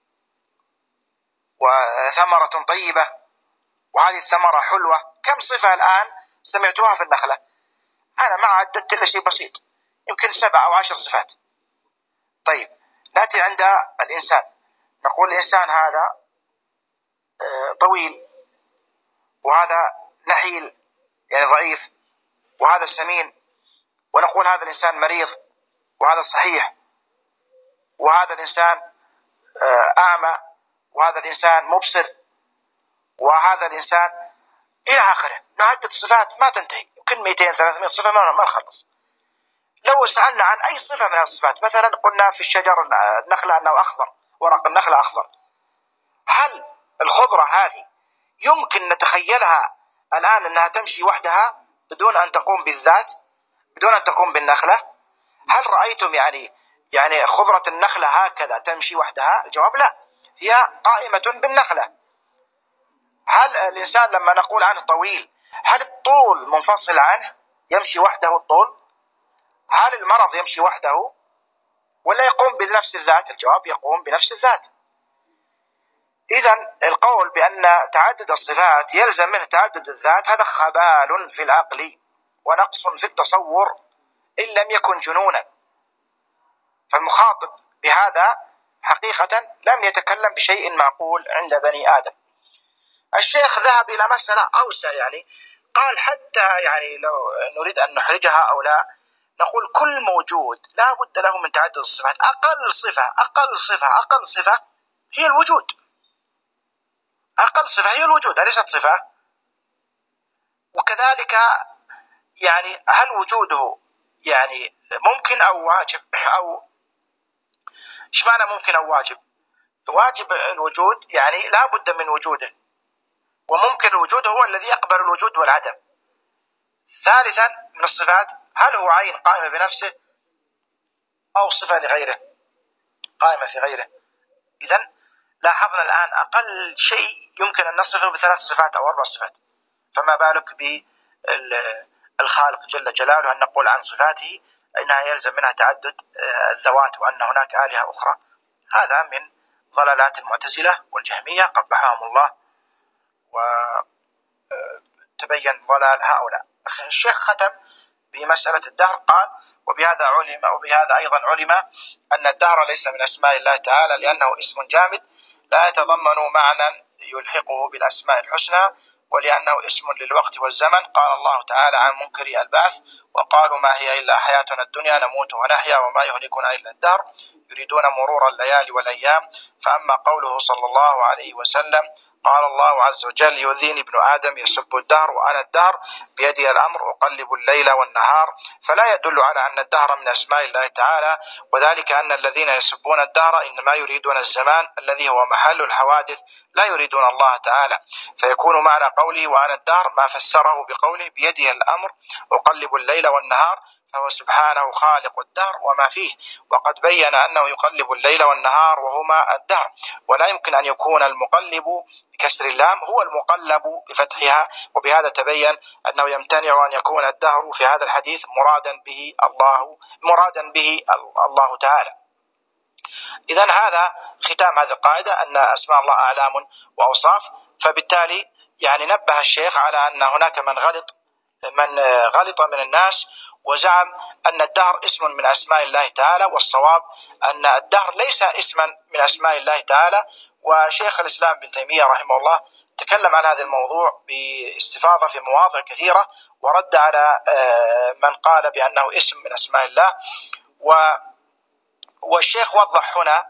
وثمرة طيبة، وهذه الثمرة حلوة. كم صفة الآن سمعتوها في النخلة؟ أنا ما عددت إلا شيء بسيط، يمكن 7 أو 10 صفات. طيب نأتي عند الإنسان، نقول الإنسان هذا طويل، وهذا نحيل يعني ضعيف، وهذا سمين، ونقول هذا الإنسان مريض، وهذا صحيح، وهذا الإنسان أعمى، وهذا الإنسان مبصر، وهذا الإنسان إلى آخره. نعدد صفات ما تنتهي، يمكن 200 300 صفة ما نخلص. لو سألنا عن أي صفة من الصفات، مثلا قلنا في الشجر النخلة أنه أخضر، ورق النخلة أخضر، هل الخضرة هذه يمكن نتخيلها الآن أنها تمشي وحدها بدون أن تقوم بالذات، بدون أن تقوم بالنخلة؟ هل رأيتم يعني خضرة النخلة هكذا تمشي وحدها؟ الجواب لا، هي قائمة بالنخلة. هل الإنسان لما نقول عنه طويل، هل الطول منفصل عنه يمشي وحده الطول؟ هل المرض يمشي وحده ولا يقوم بنفس الذات؟ الجواب يقوم بنفس الذات. إذن القول بأن تعدد الصفات يلزم منه تعدد الذات هذا خبال في العقل ونقص في التصور إن لم يكن جنونا. فالمخاطب بهذا حقيقة لم يتكلم بشيء معقول عند بني آدم. الشيخ ذهب إلى مسألة أوسع، قال حتى لو نريد أن نحرجها أو لا، نقول كل موجود لا بد له من تعدد الصفات. أقل صفة هي الوجود، أقل صفة هي الوجود، أليست صفة؟ وكذلك هل وجوده ممكن أو واجب؟ أو إيش معنى ممكن أو واجب؟ واجب الوجود لا بد من وجوده، وممكن الوجود هو الذي يقبل الوجود والعدم. ثالثا من الصفات، هل هو عين قائمة بنفسه أو صفة لغيره قائمة في غيره؟ إذن لاحظنا الآن أقل شيء يمكن أن نصفه ب3 صفات أو 4 صفات، فما بالك بالخالق جل جلاله أن نقول عن صفاته إنها يلزم منها تعدد الذوات وأن هناك آلهة أخرى. هذا من ضلالات المعتزلة والجهمية قبحهم الله، وتبين ضلال هؤلاء. الشيخ ختم بمسألة الدهر، قال وبهذا أيضا علم أن الدهر ليس من أسماء الله تعالى، لأنه اسم جامد لا يتضمن معنى يلحقه بالأسماء الحسنى، ولأنه اسم للوقت والزمن. قال الله تعالى عن منكري البعث: وقالوا ما هي إلا حياتنا الدنيا نموت ونحيا وما يهلكنا إلا الدهر يريدون مرور الليالي والأيام. فأما قوله صلى الله عليه وسلم: قال الله عز وجل: يؤذيني ابن آدم يسب الدهر وأنا الدهر بيدي الأمر أقلب الليل والنهار، فلا يدل على أن الدهر من أسماء الله تعالى، وذلك أن الذين يسبون الدهر إنما يريدون الزمان الذي هو محل الحوادث، لا يريدون الله تعالى. فيكون معنى قوله وأنا الدهر ما فسره بقوله بيده الأمر أقلب الليل والنهار، فهو سبحانه خالق الدهر وما فيه، وقد بين أنه يقلب الليل والنهار وهما الدهر، ولا يمكن أن يكون المقلب بكسر اللام هو المقلب بفتحها، وبهذا تبين أنه يمتنع أن يكون الدهر في هذا الحديث مرادا به الله تعالى. إذن هذا ختام هذه القاعدة، أن أسماء الله أعلام وأوصاف. فبالتالي نبه الشيخ على أن هناك من غلط من الناس وزعم أن الدهر اسم من أسماء الله تعالى، والصواب أن الدهر ليس اسما من أسماء الله تعالى. وشيخ الإسلام ابن تيمية رحمه الله تكلم عن هذا الموضوع باستفاضة في مواضع كثيرة، ورد على من قال بأنه اسم من أسماء الله. والشيخ وضح هنا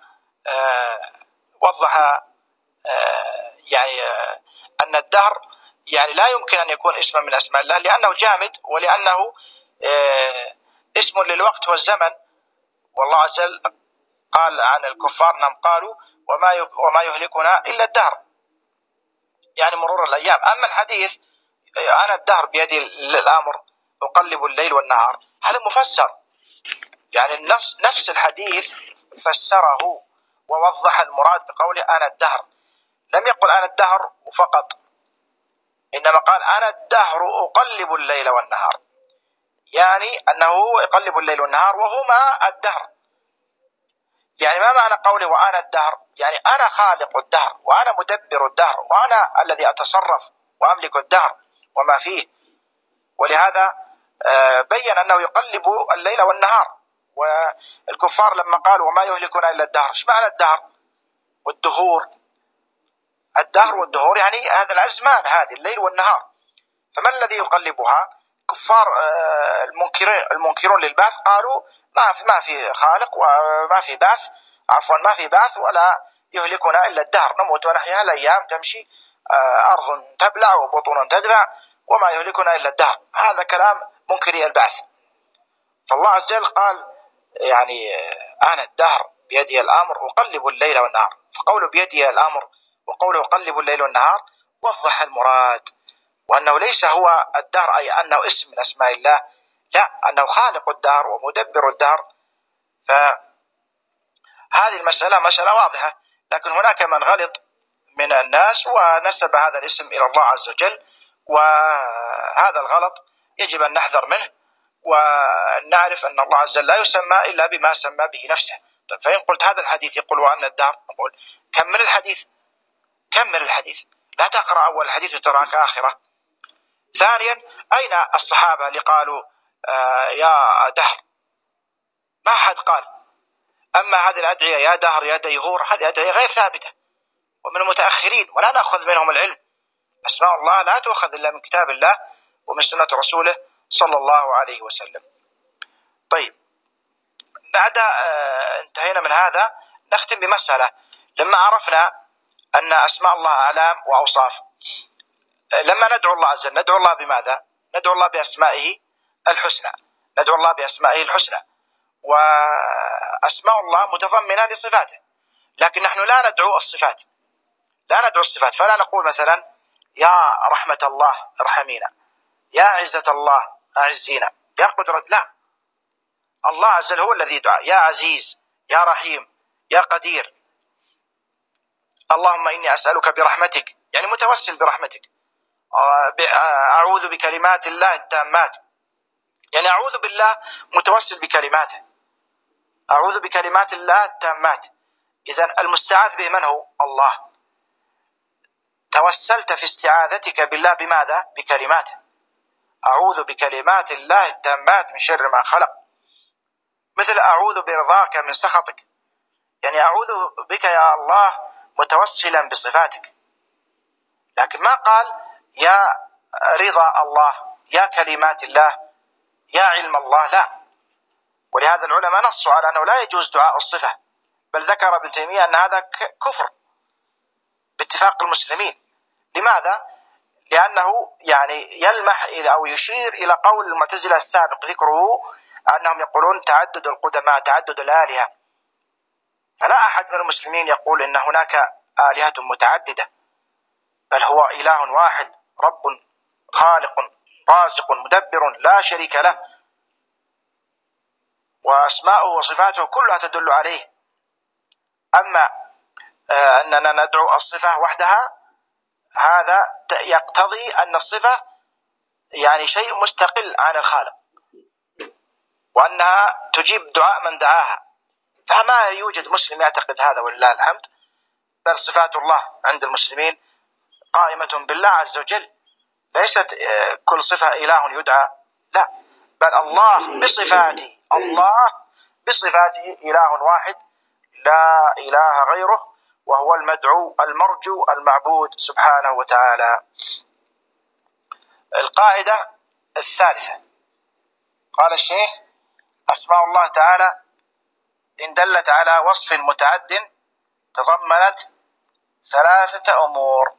أن الدهر لا يمكن أن يكون اسما من أسماء الله، لأنه جامد، ولأنه اسم للوقت والزمن. والله عز وجل قال عن الكفار أنهم قالوا وما يهلكنا إلا الدهر، مرور الأيام. أما الحديث أنا الدهر بيدي الأمر أقلب الليل والنهار، هذا مفسر، نفس الحديث فسره ووضح المراد بقوله أنا الدهر، لم يقل أنا الدهر فقط، إنما قال أنا الدهر أقلب الليل والنهار، يعني أنه يقلب الليل والنهار وهما الدهر. يعني ما معنى قوله وأنا الدهر؟ يعني أنا خالق الدهر وأنا مدبر الدهر وأنا الذي أتصرف وأملك الدهر وما فيه. ولهذا بين أنه يقلب الليل والنهار. والكفار لما قالوا وما يهلكنا إلا الدهر، ايش معنى الدهر والدهور؟ الدهر والدهور يعني هذا الأزمان، هذه الليل والنهار. فما الذي يقلبها؟ كفار المنكرون للبعث قالوا ما في خالق وما في بعث، ما في بعث ولا يهلكنا إلا الدهر، نموت ونحيا، الأيام تمشي، أرض تبلع وبطون تدرع، وما يهلكنا إلا الدهر. هذا كلام منكري البعث. فالله عز وجل قال يعني أنا الدهر بيدي الأمر أقلب الليل والنهار. فقوله بيدي الأمر وقوله أقلب الليل والنهار وضح المراد، وأنه ليس هو الدهر أي أنه اسم من أسماء الله، لا، أنه خالق الدهر ومدبر الدهر. فهذه المسألة مسألة واضحة. لكن هناك من غلط من الناس ونسب هذا الاسم إلى الله عز وجل، وهذا الغلط يجب أن نحذر منه ونعرف أن الله عز وجل لا يسمى إلا بما سمى به نفسه. طيب فإن قلت هذا الحديث يقول وأن الدهر، نقول كمل الحديث، كمل الحديث، لا تقرأ أول الحديث وتراك آخرة. ثانيا، أين الصحابة اللي قالوا يا دهر؟ ما أحد قال. أما هذه الأدعية يا دهر يا ديهور، هذه أدعية غير ثابتة ومن المتأخرين ولا نأخذ منهم العلم. أسماء الله لا تؤخذ إلا من كتاب الله ومن سنة رسوله صلى الله عليه وسلم. طيب، بعد انتهينا من هذا نختم بمسألة. لما عرفنا أن أسماء الله أعلام وأوصاف، لما ندعو الله عز وجل ندعو الله بماذا؟ ندعو الله بأسمائه الحسنى، ندعو الله بأسمائه الحسنى، وأسماء الله متضمنة لصفاته. لكن نحن لا ندعو الصفات، لا ندعو الصفات. فلا نقول مثلا يا رحمة الله ارحمينا، يا عزة الله أعزينا، يا قدرة، لا، الله عز وجل هو الذي يدعى يا عزيز يا رحيم يا قدير. اللهم إني أسألك برحمتك، يعني متوسل برحمتك. أعوذ بكلمات الله التامات، يعني أعوذ بالله متوسل بكلماته، أعوذ بكلمات الله التامات. إذن المستعاذ به من هو؟ الله. توسلت في استعاذتك بالله بماذا؟ بكلماته. أعوذ بكلمات الله التامات من شر ما خلق. مثل أعوذ برضاك من سخطك، يعني أعوذ بك يا الله متوسلا بصفاتك. لكن ما قال يا رضا الله، يا كلمات الله، يا علم الله، لا. ولهذا العلماء نصوا على أنه لا يجوز دعاء الصفة، بل ذكر ابن تيمية أن هذا كفر باتفاق المسلمين. لماذا؟ لأنه يعني يلمح إلى أو يشير إلى قول المعتزلة السابق ذكره، أنهم يقولون تعدد القدماء، تعدد الآلهة. فلا أحد من المسلمين يقول إن هناك آلهة متعددة، بل هو إله واحد، رب خالق رازق مدبر لا شريك له، وأسماؤه وصفاته كلها تدل عليه. أما أننا ندعو الصفة وحدها، هذا يقتضي أن الصفة يعني شيء مستقل عن الخالق، وأنها تجيب دعاء من دعاها. فما يوجد مسلم يعتقد هذا ولله الحمد، بل صفات الله عند المسلمين قائمة بالله عز وجل، ليست كل صفة إله يدعى، لا، بل الله بصفاته، الله بصفاته إله واحد لا إله غيره، وهو المدعو المرجو المعبود سبحانه وتعالى. القاعدة الثالثة، قال الشيخ: أسماء الله تعالى إن دلت على وصف متعد تضمنت ثلاثة أمور: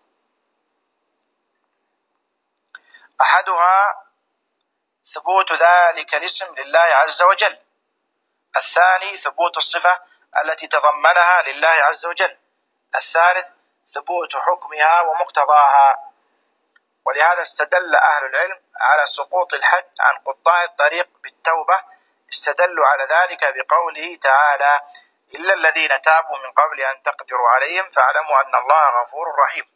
أحدها ثبوت ذلك الاسم لله عز وجل، الثاني ثبوت الصفة التي تضمنها لله عز وجل، الثالث ثبوت حكمها ومقتضاها. ولهذا استدل أهل العلم على سقوط الحد عن قطاع الطريق بالتوبة، استدلوا على ذلك بقوله تعالى: إلا الذين تابوا من قبل أن تقدروا عليهم فاعلموا أن الله غفور رحيم.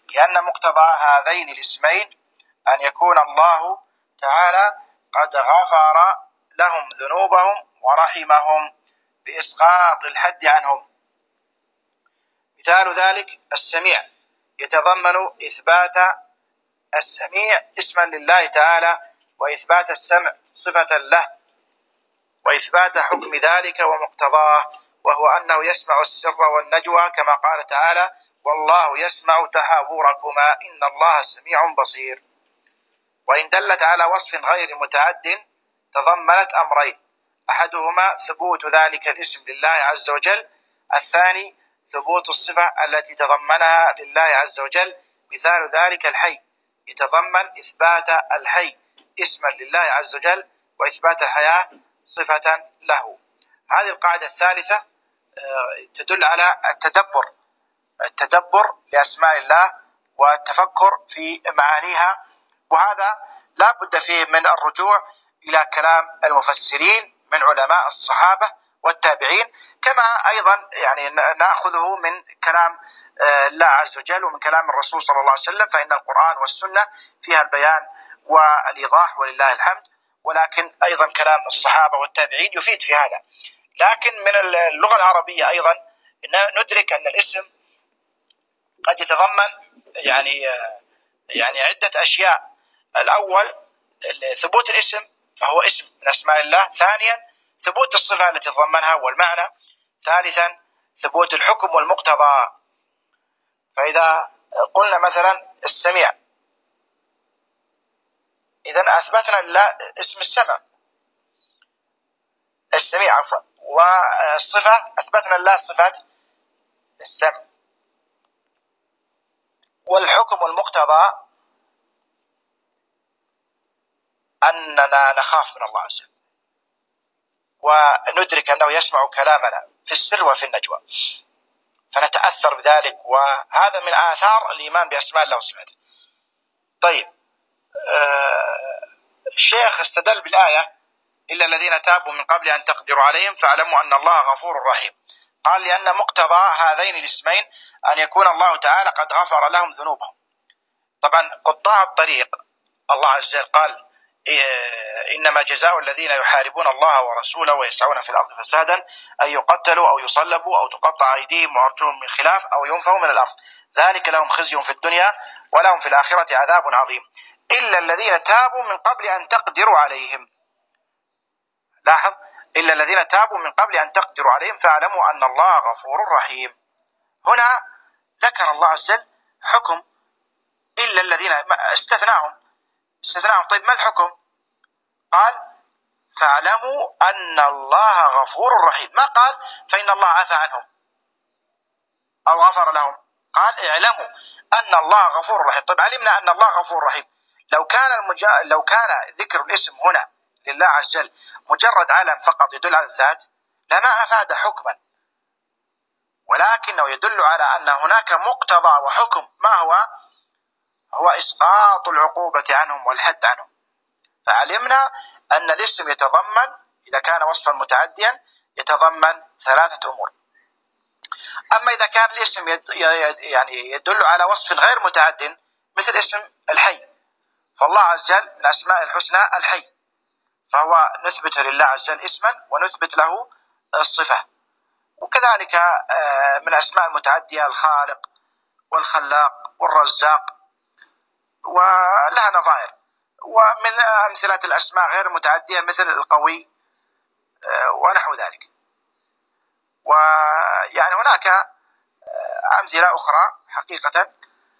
لأن مقتضى هذين الاسمين أن يكون الله تعالى قد غفر لهم ذنوبهم ورحمهم بإسقاط الحد عنهم. مثال ذلك السميع، يتضمن إثبات السميع اسما لله تعالى، وإثبات السمع صفة له، وإثبات حكم ذلك ومقتضاه، وهو أنه يسمع السر والنجوى، كما قال تعالى: والله يسمع تحاوركما إن الله سميع بصير. وإن دلت على وصف غير متعد تضمنت أمرين: أحدهما ثبوت ذلك الاسم لله عز وجل، الثاني ثبوت الصفة التي تضمنها لله عز وجل. مثال ذلك الحي، يتضمن إثبات الحي اسما لله عز وجل، وإثبات الحياة صفة له. هذه القاعدة الثالثة تدل على التدبر لأسماء الله والتفكر في معانيها، وهذا لا بد فيه من الرجوع إلى كلام المفسرين من علماء الصحابة والتابعين، كما أيضا يعني نأخذه من كلام الله عز وجل ومن كلام الرسول صلى الله عليه وسلم، فإن القرآن والسنة فيها البيان والإيضاح ولله الحمد، ولكن أيضا كلام الصحابة والتابعين يفيد في هذا. لكن من اللغة العربية أيضا ندرك أن الاسم قد يتضمن يعني عدة أشياء. الأول ثبوت الاسم، فهو اسم من أسماء الله. ثانيا ثبوت الصفة التي تضمنها والمعنى. ثالثا ثبوت الحكم والمقتضى. فإذا قلنا مثلا السميع، إذن أثبتنا لله اسم السمع، السميع عفوا، والصفة أثبتنا لله صفة السمع. والحكم والمقتضى أننا نخاف من الله عز وجل، وندرك أنه يسمع كلامنا في السر وفي النجوى، فنتأثر بذلك، وهذا من آثار الإيمان بأسماء الله وصفاته. طيب، الشيخ استدل بالآية: إلا الذين تابوا من قبل أن تقدروا عليهم فاعلموا أن الله غفور رحيم. قال: لأن مقتضى هذين الاسمين أن يكون الله تعالى قد غفر لهم ذنوبهم. طبعا قطاع الطريق الله عز وجل قال: إنما جزاء الذين يحاربون الله ورسوله ويسعون في الأرض فسادا أن يقتلوا أو يصلبوا أو تقطع أيديهم وأرجلهم من خلاف أو ينفوا من الأرض، ذلك لهم خزي في الدنيا ولهم في الآخرة عذاب عظيم. إلا الذين تابوا من قبل أن تقدروا عليهم. لاحظ: إلا الذين تابوا من قبل أن تقدروا عليهم فاعلموا أن الله غفور رحيم. هنا ذكر الله عز وجل حكم إلا الذين استثناهم. طيب، ما الحكم؟ قال: فاعلموا أن الله غفور رحيم. ما قال فإن الله عفى عنهم أو غفر لهم، قال: اعلموا أن الله غفور رحيم. طيب، علمنا أن الله غفور رحيم، لو كان ذكر الاسم هنا لله عز وجل مجرد علم فقط يدل على الذات لما أفاد حكما، ولكنه يدل على أن هناك مقتضى وحكم. ما هو إسقاط العقوبة عنهم والحد عنهم. فعلمنا أن الاسم يتضمن، إذا كان وصفا متعديا، يتضمن ثلاثة أمور. أما إذا كان الاسم يعني يدل على وصف غير متعد، مثل اسم الحي، فالله عز وجل من أسماء الحسنى الحي، فهو نثبت لله عز وجل اسما ونثبت له الصفة. وكذلك من أسماء المتعدية الخالق والخلاق والرزاق، ولها نظائر. ومن أمثلة الأسماء غير المتعدية مثل القوي ونحو ذلك. ويعني هناك أمثلة أخرى حقيقة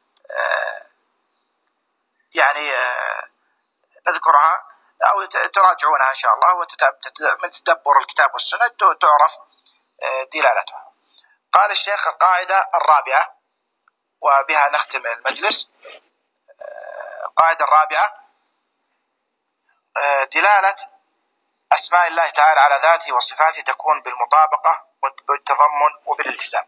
يعني نذكرها أو تراجعونها إن شاء الله، من تدبر الكتاب والسنة تعرف دلالتها. قال الشيخ: القاعدة الرابعة، وبها نختم المجلس. القاعدة الرابعة: دلالة أسماء الله تعالى على ذاته وصفاته تكون بالمطابقة والتضمن وبالالتزام.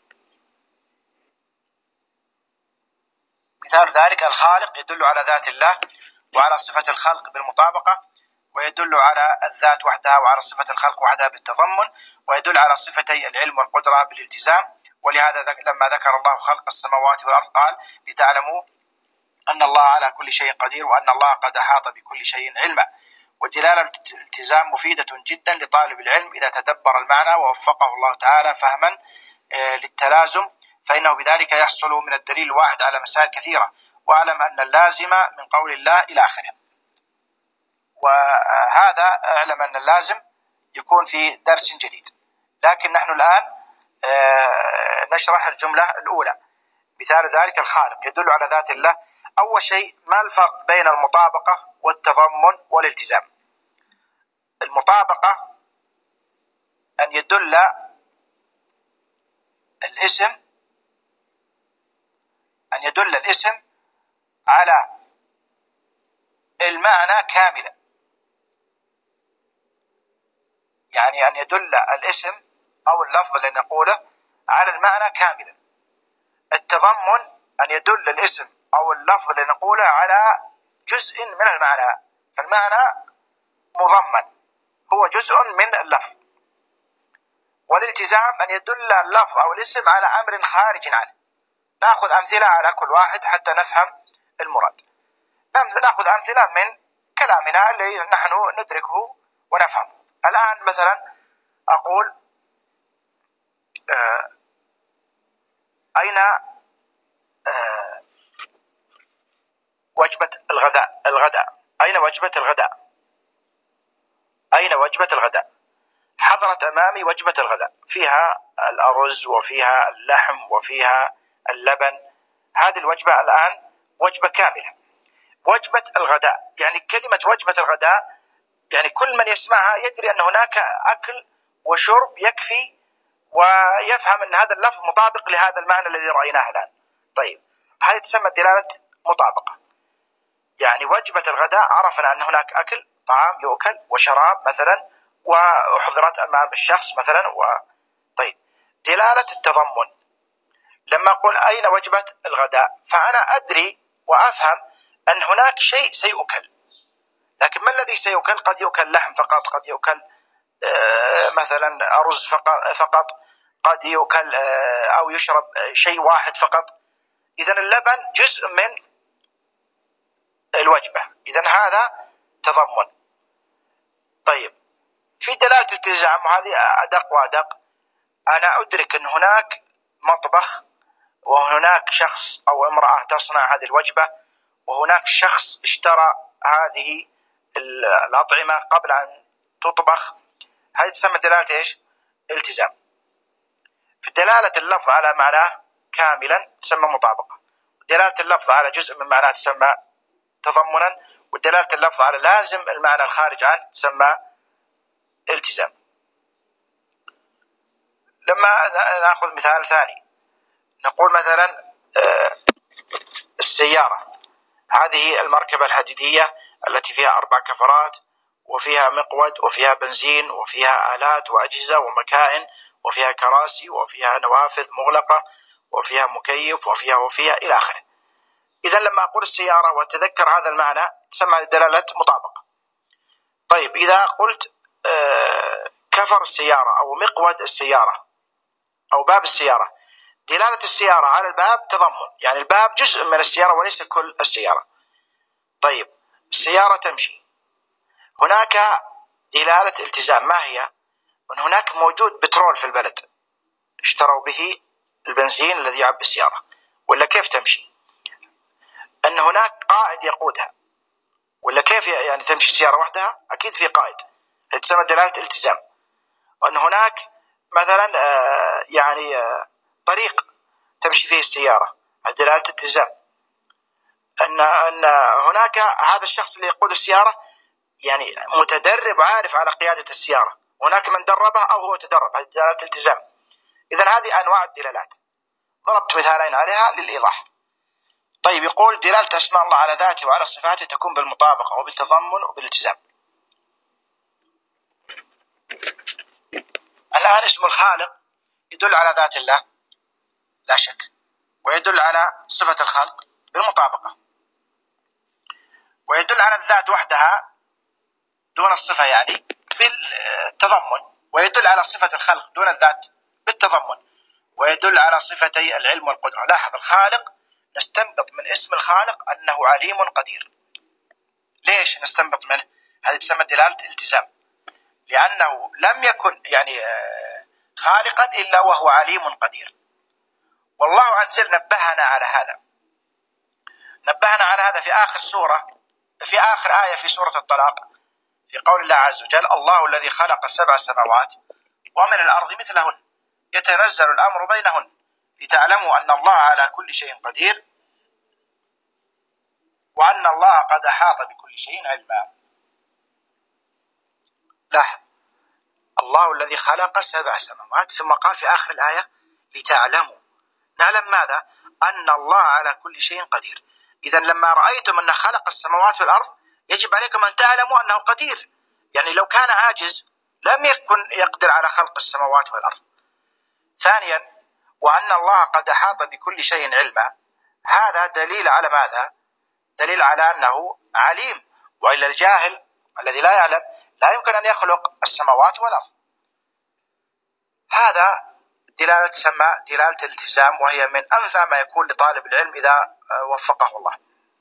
مثال ذلك: الخالق يدل على ذات الله وعلى صفة الخلق بالمطابقة، ويدل على الذات وحدها وعلى صفة الخلق وحدها بالتضمن، ويدل على صفتي العلم والقدرة بالالتزام، ولهذا لما ذكر الله خلق السماوات والأرض قال لتعلموا أن الله على كل شيء قدير وأن الله قد أحاط بكل شيء علما. والدلالة الالتزام مفيدة جدا لطالب العلم إذا تدبر المعنى ووفقه الله تعالى فهما للتلازم، فإنه بذلك يحصل من الدليل الواحد على مسائل كثيرة. واعلم أن اللازم من قول الله إلى آخره. وهذا اعلم أن اللازم يكون في درس جديد، لكن نحن الآن نشرح الجملة الأولى. مثال ذلك الخالق يدل على ذات الله. أول شيء، ما الفرق بين المطابقة والتضمن والالتزام؟ المطابقة أن يدل الاسم على المعنى كاملا، يعني أن يدل الاسم أو اللفظ اللي نقوله على المعنى كاملا. التضمن أن يدل الاسم أو اللفظ اللي نقوله على جزء من المعنى، فالمعنى مضمن هو جزء من اللفظ. والالتزام أن يدل اللفظ أو الاسم على أمر خارج عنه. نأخذ أمثلة على كل واحد حتى نفهم المراد. نأخذ أمثلة من كلامنا اللي نحن ندركه ونفهمه. الآن مثلا أقول أين وجبة الغداء؟ أين وجبة الغداء؟ أين وجبة الغداء؟ حضرت أمامي وجبة الغداء، فيها الأرز وفيها اللحم وفيها اللبن. هذه الوجبة الآن وجبة كاملة. وجبة الغداء يعني كلمة وجبة الغداء، يعني كل من يسمعها يدري أن هناك أكل وشرب يكفي، ويفهم أن هذا اللفظ مطابق لهذا المعنى الذي رأيناه الآن. طيب، هذه تسمى دلالة مطابقة. يعني وجبة الغداء عرفنا أن هناك أكل، طعام يؤكل وشراب مثلا، وأحضرت أمام الشخص مثلا طيب، دلالة التضمن لما أقول أين وجبة الغداء، فأنا أدري وأفهم أن هناك شيء سيؤكل، لكن ما الذي سيؤكل؟ قد يؤكل لحم فقط، قد يؤكل مثلا أرز فقط، قد يؤكل أو يشرب شيء واحد فقط. إذن اللبن جزء من الوجبة، إذن هذا تضمن. طيب، في دلالة الالتزام، وهذه أدق وأدق. أنا أدرك أن هناك مطبخ، وهناك شخص أو امرأة تصنع هذه الوجبة، وهناك شخص اشترى هذه الأطعمة قبل أن تطبخ. هذه تسمى دلالة إيش؟ التزام. في دلالة اللفظ على معناه كاملا تسمى مطابقة، دلالة اللفظ على جزء من معناه تسمى تضمنا، ودلالة اللفظ على لازم المعنى الخارج عنه تسمى التزام. لما نأخذ مثال ثاني، نقول مثلا السيارة، هذه المركبة الحديدية التي فيها 4 كفرات، وفيها مقود، وفيها بنزين، وفيها آلات وأجهزة ومكائن، وفيها كراسي، وفيها نوافذ مغلقة، وفيها مكيف، وفيها إلى آخره. إذا لما أقول السيارة وأتذكر هذا المعنى تسمى دلالة مطابقة. طيب، إذا قلت كفر السيارة أو مقود السيارة أو باب السيارة، دلالة السيارة على الباب تضمن، يعني الباب جزء من السيارة وليس كل السيارة. طيب، السيارة تمشي، هناك دلالة التزام، ما هي؟ أن هناك موجود بترول في البلد اشتروا به البنزين الذي يعبي السيارة، ولا كيف تمشي؟ أن هناك قائد يقودها، ولا كيف يعني تمشي السيارة وحدها؟ أكيد في قائد، تسمى دلالة التزام. وأن هناك مثلا طريق تمشي فيه السيارة، دلالة التزام. أن هناك هذا الشخص اللي يقود السيارة يعني متدرب عارف على قيادة السيارة، هناك من دربه أو هو تدرب، هذه دلالة التزام. إذن هذه أنواع الدلالات، ضربت مثالين عليها للإيضاح. طيب، يقول دلالة أسماء الله على ذاته وعلى صفاته تكون بالمطابقة وبالتضمن وبالالتزام. الآن اسم الخالق يدل على ذات الله لا شك، ويدل على صفة الخلق بالمطابقة، ويدل على الذات وحدها دون الصفة يعني بالتضمن، ويدل على صفة الخلق دون الذات بالتضمن، ويدل على صفتي العلم والقدرة. لاحظ الخالق نستنبط من اسم الخالق أنه عليم قدير. ليش نستنبط منه؟ هذه تسمى دلالة التزام، لأنه لم يكن خالقا إلا وهو عليم قدير. والله عز وجل نبهنا على هذا، نبهنا على هذا في آخر سورة، في آخر آية في سورة الطلاق، في قول الله عز وجل: الله الذي خلق 7 سماوات ومن الأرض مثلهن يتنزل الأمر بينهن لتعلموا أن الله على كل شيء قدير وأن الله قد أحاط بكل شيء علما. لاحظ الله الذي خلق 7 سماوات ثم قال في آخر الآية: لتعلموا. نعلم ماذا؟ أن الله على كل شيء قدير. إذا لما رأيتم أن خلق السماوات والأرض يجب عليكم أن تعلموا أنه قدير، يعني لو كان عاجز لم يكن يقدر على خلق السماوات والأرض. ثانيا: وأن الله قد أحاط بكل شيء علما. هذا دليل على ماذا؟ دليل على أنه عليم، وإلا الجاهل الذي لا يعلم لا يمكن أن يخلق السماوات والأرض. هذا دلالة تسمى دلالة الالتزام، وهي من أنفع ما يكون لطالب العلم إذا وفقه الله.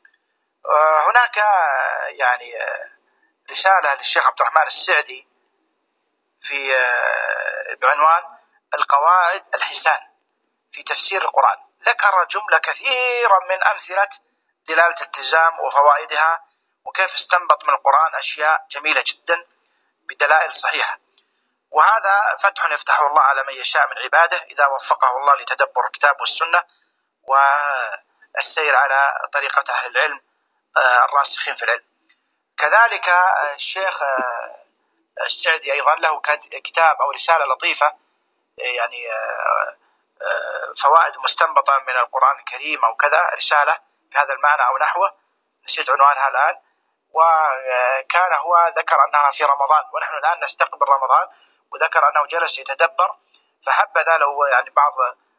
هناك يعني رسالة للشيخ عبد الرحمن السعدي في بعنوان القواعد الحسان في تفسير القرآن، ذكر جملة كثيرة من أمثلة دلالة الالتزام وفوائدها، وكيف استنبط من القرآن أشياء جميلة جدا بدلائل صحيحة. وهذا فتح يفتحه الله على من يشاء من عباده إذا وفقه الله لتدبر الكتاب والسنة والسير على طريقة أهل العلم الراسخين في العلم. كذلك الشيخ السعدي أيضا له كتاب أو رسالة لطيفة، يعني فوائد مستنبطة من القرآن الكريم أو كذا، رسالة بهذا المعنى أو نحوه، نسيت عنوانها الآن. وكان هو ذكر أنها في رمضان، ونحن الآن نستقبل رمضان، وذكر أنه جلس يتدبر، فحبذا لو يعني بعض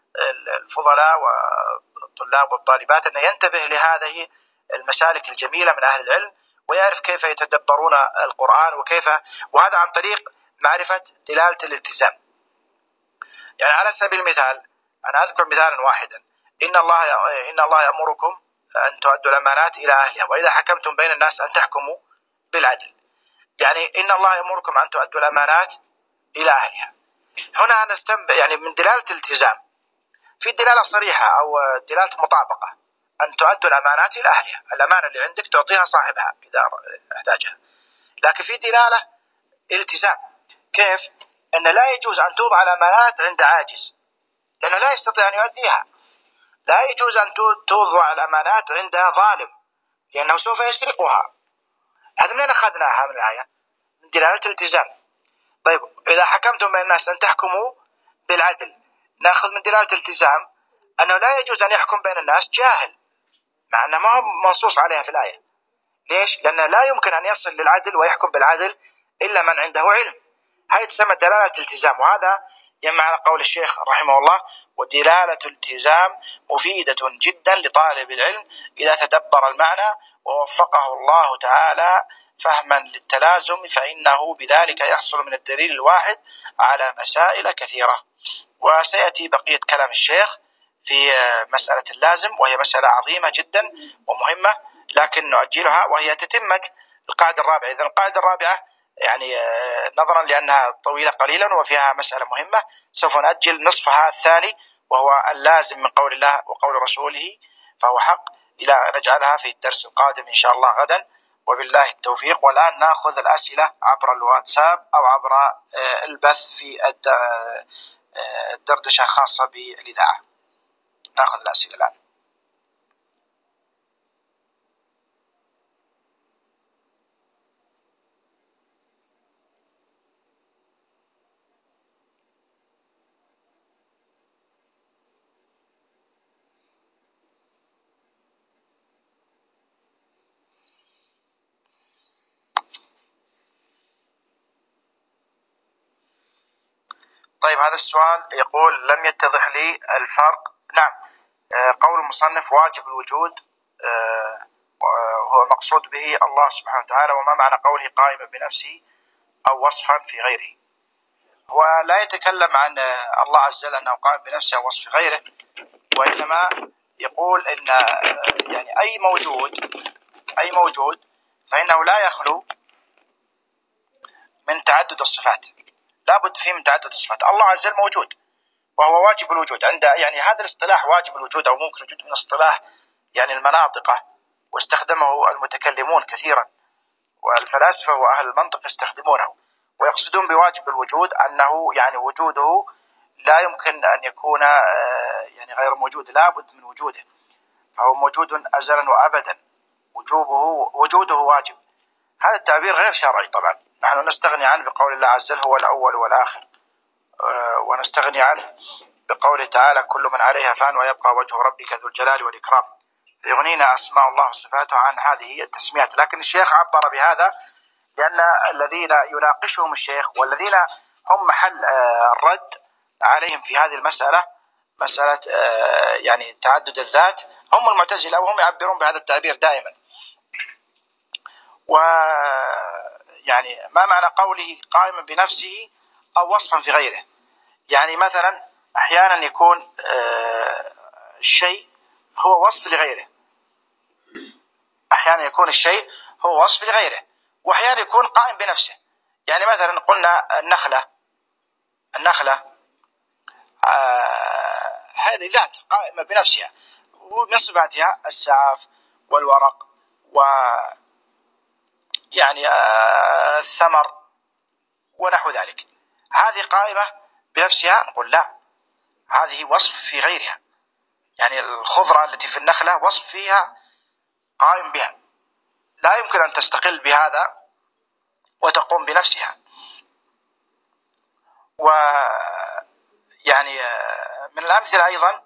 الفضلاء والطلاب والطالبات أن ينتبه لهذه المسالك الجميلة من أهل العلم، ويعرف كيف يتدبرون القرآن وكيف، وهذا عن طريق معرفة دلالة الالتزام. يعني على سبيل المثال أنا أذكر مثالا واحدا: إن الله يأمركم أن تؤدوا الأمانات إلى أهلها وإذا حكمتم بين الناس أن تحكموا بالعدل. يعني إن الله يأمركم أن تؤدوا الأمانات إلى أهلها. هنا نستنبط يعني من دلالة الالتزام، في دلالة صريحة أو دلالة مطابقة، أن تؤدوا الأمانات إلى أهلها، الأمانة اللي عندك تعطيها صاحبها إذا احتاجها. لكن في دلالة التزام، كيف؟ أن لا يجوز أن توضع الأمانات عند عاجز لأنه لا يستطيع أن يؤديها. لا يجوز أن توضع الأمانات عند ظالم لأنه سوف يسرقها. هذا منين أخذناها من الآية؟ من دلالة الالتزام. طيب إذا حكمتم بين الناس أن تحكموا بالعدل، نأخذ من دلالة الالتزام أنه لا يجوز أن يحكم بين الناس جاهل، مع أنه ما هو منصوص عليها في الآية. ليش؟ لأنه لا يمكن أن يصل للعدل ويحكم بالعدل إلا من عنده علم. هذه تسمى دلالة الالتزام، وهذا يجمع على قول الشيخ رحمه الله: ودلالة الالتزام مفيدة جدا لطالب العلم إذا تدبر المعنى ووفقه الله تعالى فهما للتلازم، فإنه بذلك يحصل من الدليل الواحد على مسائل كثيرة. وسيأتي بقية كلام الشيخ في مسألة اللازم، وهي مسألة عظيمة جدا ومهمة، لكن نؤجلها، وهي تتمة القاعدة الرابعة. إذن القاعدة الرابعة يعني نظرا لأنها طويلة قليلا وفيها مسألة مهمة سوف نأجل نصفها الثاني، وهو اللازم من قول الله وقول رسوله فهو حق، إلى نجعلها في الدرس القادم إن شاء الله غدا، وبالله التوفيق. والآن نأخذ الأسئلة عبر الواتساب أو عبر البث في الدردشة خاصة بالإذاعة. نأخذ الأسئلة الآن. طيب هذا السؤال يقول: لم يتضح لي الفرق. نعم، قول المصنف واجب الوجود هو مقصود به الله سبحانه وتعالى، وما معنى قوله قائما بنفسه أو وصفا في غيره؟ ولا يتكلم عن الله عز وجل أنه قائم بنفسه ووصف غيره، وإنما يقول إن يعني أي موجود فإنه لا يخلو من تعدد الصفات، لا بد فيه من تعدد الصفات. الله عز وجل موجود وهو واجب الوجود عند يعني هذا الاصطلاح واجب الوجود أو ممكن الوجود من اصطلاح يعني المناطقة، واستخدمه المتكلمون كثيرا، والفلاسفة وأهل المنطق يستخدمونه، ويقصدون بواجب الوجود أنه يعني وجوده لا يمكن أن يكون يعني غير موجود، لا بد من وجوده، فهو موجود أزلا وأبدا، وجوده واجب. هذا التعبير غير شرعي طبعا، نحن نستغني عنه بقول الله عز وجل هو الأول والآخر، ونستغني عنه بقوله تعالى كل من عليها فان ويبقى وجه ربك ذو الجلال والإكرام، فيغنينا أسماء الله وصفاته عن هذه التسميات. لكن الشيخ عبر بهذا لأن الذين يناقشهم الشيخ والذين هم محل الرد عليهم في هذه المسألة، مسألة يعني تعدد الذات، هم المعتزلة، وهم يعبرون بهذا التعبير دائما. ويعني ما معنى قوله قائما بنفسه أو وصفا في غيره؟ يعني مثلا أحيانا يكون الشيء هو وصف لغيره، أحيانا يكون الشيء هو وصف لغيره، وأحيانا يكون قائم بنفسه. يعني مثلا قلنا النخلة هذه ذات قائمة بنفسها، ومن صفاتها السعاف والورق ويعني الثمر ونحو ذلك، هذه قائمة بنفسها. نقول لا، هذه وصف في غيرها، يعني الخضرة التي في النخلة وصف فيها قائم بها، لا يمكن أن تستقل بهذا وتقوم بنفسها. ويعني من الأمثلة أيضا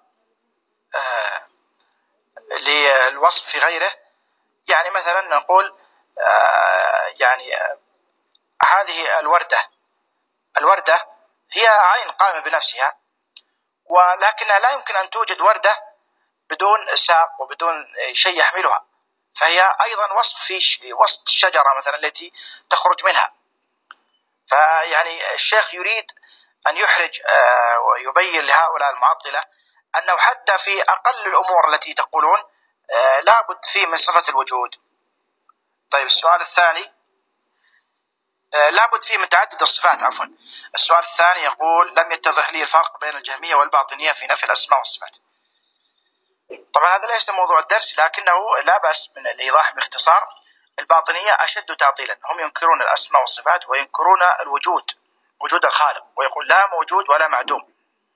للوصف في غيره، يعني مثلا نقول يعني هذه الوردة هي عين قائمة بنفسها، ولكنها لا يمكن أن توجد وردة بدون ساق وبدون شيء يحملها، فهي أيضا وصف في وسط الشجرة مثلا التي تخرج منها. فيعني الشيخ يريد أن يحرج ويبين لهؤلاء المعطلة أنه حتى في أقل الأمور التي تقولون لا بد فيه من صفة الوجود. طيب السؤال الثاني، لا بد فيه من تعدد الصفات، عفوا. السؤال الثاني يقول لم يتضح لي الفرق بين الجهمية والباطنية في نفي الأسماء والصفات. طبعا هذا ليس موضوع الدرس، لكنه لا بأس من الإيضاح باختصار. الباطنية أشد تعطيلا، هم ينكرون الأسماء والصفات وينكرون وجود الخالق، ويقول لا موجود ولا معدوم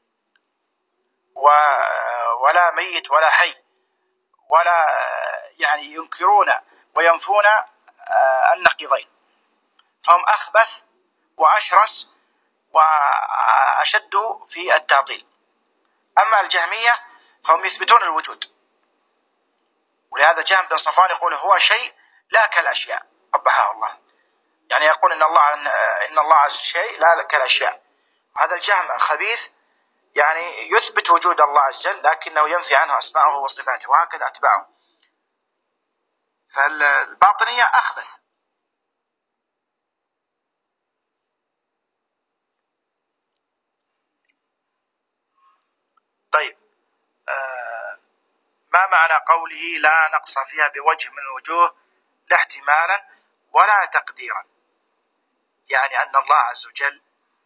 ولا ميت ولا حي، ولا يعني ينكرون وينفون النقيضين، فهم أخبث وأشرس وأشد في التعطيل. أما الجهمية فهم يثبتون الوجود، ولهذا جهم بن صفوان يقول هو شيء لا كالأشياء قبحه الله، يعني يقول إن الله عز شيء لا كالأشياء. هذا الجهم خبيث، يعني يثبت وجود الله عز وجل لكنه ينفي عنه أسماءه وصفاته، وهكذا أتباعه. فالباطنية أخبث. طيب ما معنى قوله لا نقص فيها بوجه من الوجوه لا احتمالا ولا تقديرا؟ يعني أن الله عز وجل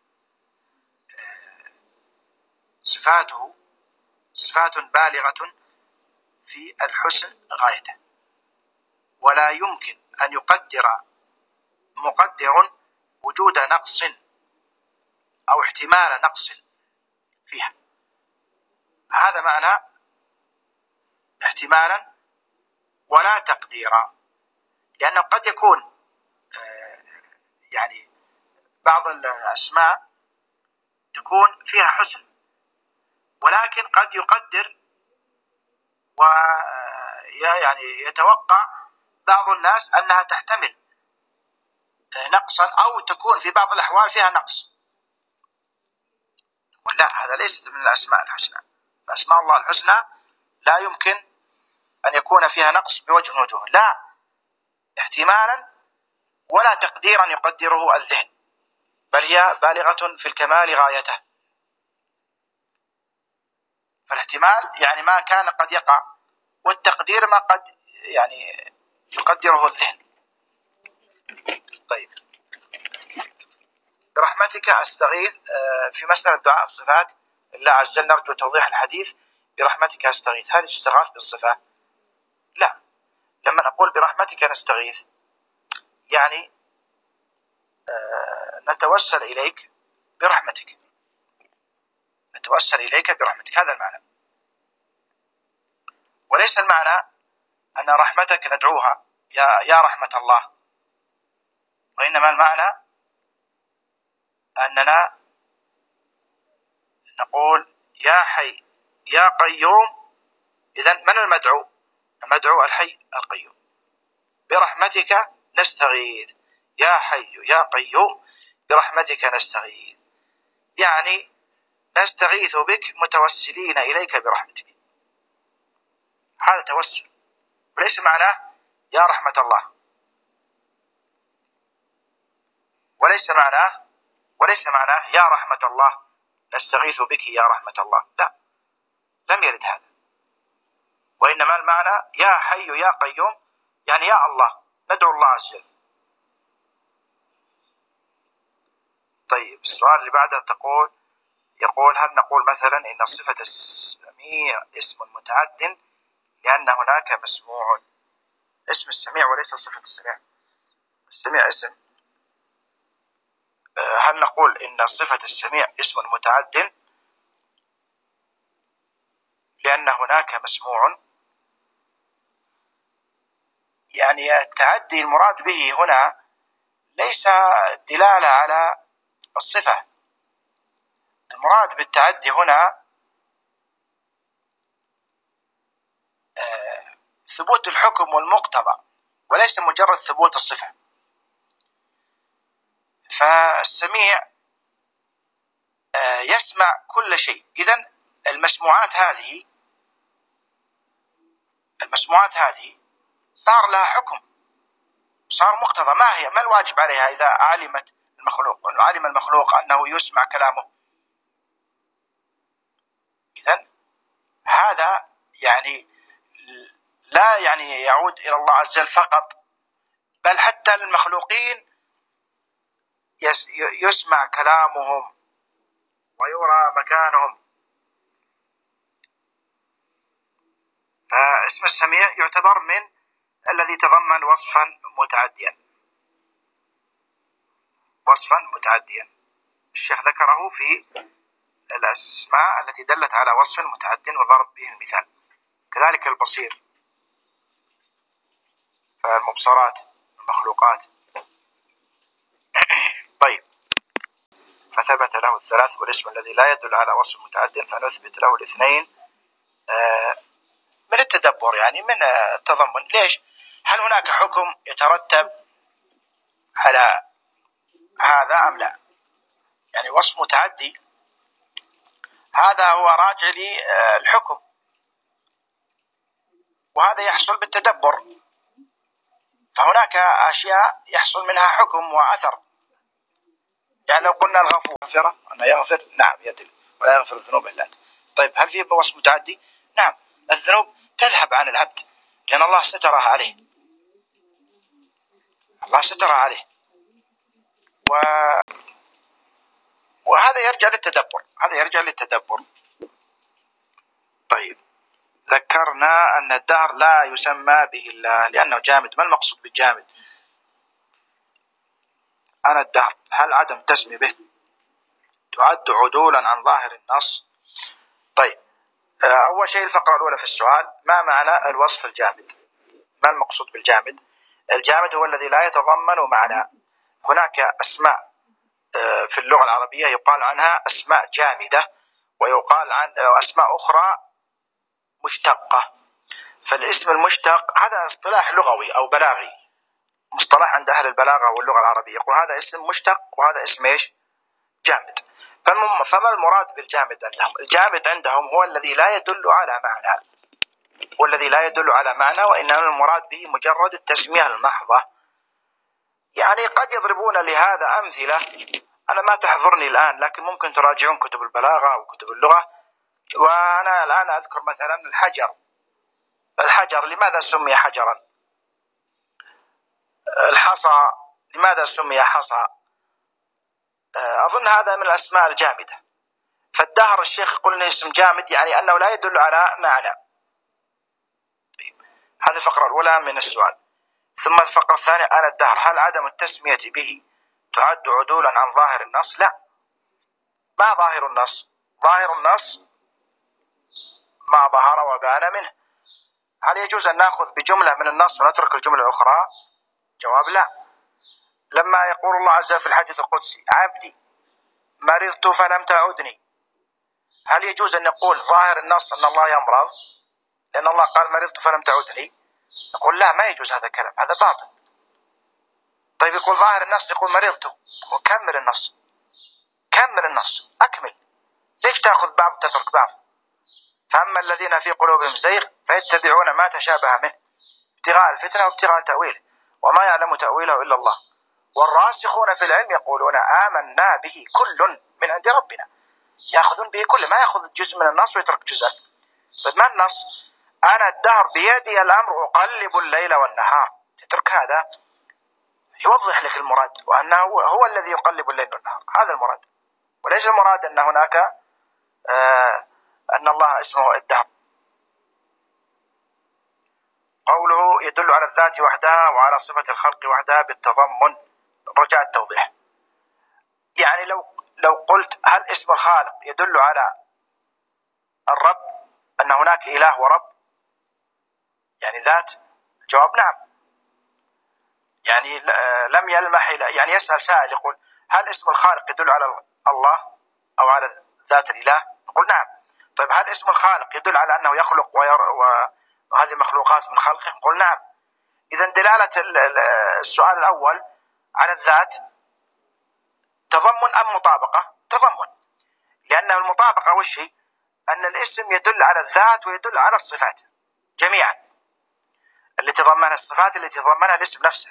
صفاته صفات بالغة في الحسن غايته، ولا يمكن أن يقدر مقدر وجود نقص أو احتمال نقص فيها. هذا معنى احتمالا ولا تقديرا، لأنه قد يكون يعني بعض الأسماء تكون فيها حسن، ولكن قد يقدر ويعني يتوقع بعض الناس أنها تحتمل نقصا، أو تكون في بعض الأحوال فيها نقص. لا، هذا ليس من الأسماء الحسنى. أسماء الله الحسنى لا يمكن أن يكون فيها نقص بوجه من الوجوه، لا احتمالا ولا تقديرا يقدره الذهن، بل هي بالغة في الكمال غايته. فالاحتمال يعني ما كان قد يقع، والتقدير ما قد يعني يقدره الذهن. طيب، برحمتك أستغيث في مسألة دعاء الصفات الله عز وجل، نرجو توضيح الحديث برحمتك أستغيث، هل يستغاث بالصفة؟ لا، لما نقول برحمتك نستغيث يعني نتوسل إليك برحمتك، نتوسل إليك برحمتك، هذا المعنى. وليس المعنى أن رحمتك ندعوها يا رحمة الله، وإنما المعنى أننا نقول يا حي يا قيوم. إذن من المدعو؟ المدعو الحي القيوم. برحمتك نستغيث يا حي يا قيوم، برحمتك نستغيث، يعني نستغيث بك متوسلين إليك برحمتك. هذا توسل، وليس معناه يا رحمة الله، وليس معناه يا رحمة الله نستغيث بك يا رحمة الله، لا، لم يرد هذا. وإنما المعنى يا حي يا قيوم، يعني يا الله، ندعو الله عز وجل. طيب، السؤال اللي بعده يقول هل نقول مثلا إن صفة السميع اسم متعد لأن هناك مسموع؟ اسم السميع وليس صفة السميع. السميع اسم. هل نقول إن صفة السميع اسم متعد لأن هناك مسموع؟ يعني التعدي المراد به هنا ليس دلالة على الصفة، المراد بالتعدي هنا ثبوت الحكم والمقتضى، وليس مجرد ثبوت الصفة. فالسميع يسمع كل شيء. إذن المسموعات هذه صار لها حكم، صار مقتضى. ما الواجب عليها إذا علم المخلوق أنه يسمع كلامه؟ إذن هذا يعني لا يعني يعود إلى الله عز وجل فقط، بل حتى المخلوقين يسمع كلامهم ويرى مكانهم. فاسم السميع يعتبر من الذي تضمن وصفا متعديا. الشيخ ذكره في الأسماء التي دلت على وصف متعد وضرب به المثال. كذلك البصير، فالمبصرات المخلوقات. طيب، فثبت له الثلاث والاسم الذي لا يدل على وصف متعد فنثبت له الاثنين من التدبر، يعني من التضمن. ليش؟ هل هناك حكم يترتب على هذا أم لا؟ يعني وصف متعدي هذا هو راجع للحكم، وهذا يحصل بالتدبر. فهناك أشياء يحصل منها حكم وأثر. يعني لو قلنا الغفور أنه يغفر، نعم يدل، ولا يغفر الذنوب إلا أنت. طيب، هل فيه وصف متعدي؟ نعم، الذنوب تذهب عن العبد لأن الله سترها عليه، وهذا يرجع للتدبر. طيب، ذكرنا أن الدهر لا يسمى به الله لأنه جامد. ما المقصود بالجامد؟ أنا الدهر، هل عدم تسمي به تعد عدولا عن ظاهر النص؟ طيب، أول شيء الفقرة الأولى في السؤال، ما معنى الوصف الجامد؟ ما المقصود بالجامد؟ الجامد هو الذي لا يتضمن معنى. هناك أسماء في اللغة العربية يقال عنها أسماء جامدة، ويقال عن أسماء أخرى مشتقة. فالاسم المشتق هذا اصطلاح لغوي أو بلاغي، مصطلح عند أهل البلاغة واللغة العربية، يقول هذا اسم مشتق وهذا اسم إيش؟ جامد. فما المراد بالجامد عندهم؟ الجامد عندهم هو الذي لا يدل على معنى، وإنما المراد به مجرد التسمية المحضة. يعني قد يضربون لهذا أمثلة أنا ما تحضرني الآن، لكن ممكن تراجعون كتب البلاغة أو كتب اللغة. وأنا الآن أذكر مثلا الحجر لماذا سمي حجرا؟ الحصى لماذا سمي حصى؟ أظن هذا من الأسماء الجامدة. فالدهر الشيخ يقول إنه اسم جامد، يعني أنه لا يدل على معنى. هذه الفقرة الأولى من السؤال. ثم الفقرة الثانية: أنا الدهر، هل عدم التسمية به تعد عدولا عن ظاهر النص؟ لا. ما ظاهر النص؟ ظاهر النص ما ظهر وبان منه. هل يجوز أن نأخذ بجملة من النص ونترك الجملة الأخرى؟ جواب: لا. لما يقول الله عز وجل في الحديث القدسي: عبدي مرضت فلم تعدني، هل يجوز أن نقول ظاهر النص أن الله يمرض لأن الله قال مرضت فلم تعدني؟ نقول لا، ما يجوز هذا الكلام، هذا باطل. طيب يقول ظاهر النص يقول مرضت، وكمل النص، كمل النص، أكمل. ليش تأخذ بعض تترك بعض؟ فأما الذين في قلوبهم زيغ فيتبعون ما تشابه منه ابتغاء الفتنة وابتغاء تأويله وما يعلم تأويله إلا الله والراسخون في العلم يقولون آمنا به كل من عند ربنا. يأخذون به كل، ما يأخذ جزء من النص ويترك جزءا. طيب ما النص؟ أنا الدهر بيدي الأمر أقلب الليل والنهار. تترك هذا يوضح لك المراد، وأنه هو الذي يقلب الليل والنهار، هذا المراد. وليس المراد أن هناك أن الله اسمه الدهر. قوله يدل على الذات وحدها وعلى صفة الخلق وحدها بالتضمن، رجاء التوضيح. يعني لو قلت هل اسم الخالق يدل على الرب، أن هناك إله ورب، يعني ذات؟ الجواب نعم. يعني لم يلمح يعني يسأل سائل يقول هل اسم الخالق يدل على الله أو على ذات الإله؟ نقول نعم. طيب هل اسم الخالق يدل على أنه يخلق وهذه المخلوقات من خلقه؟ نقول نعم. إذا دلالة السؤال الأول على الذات تضمن أم مطابقة؟ تضمن، لأن المطابقة وش هي؟ أن الاسم يدل على الذات ويدل على الصفات جميعا، اللي تضمنها الصفات اللي تضمنها الاسم نفسه.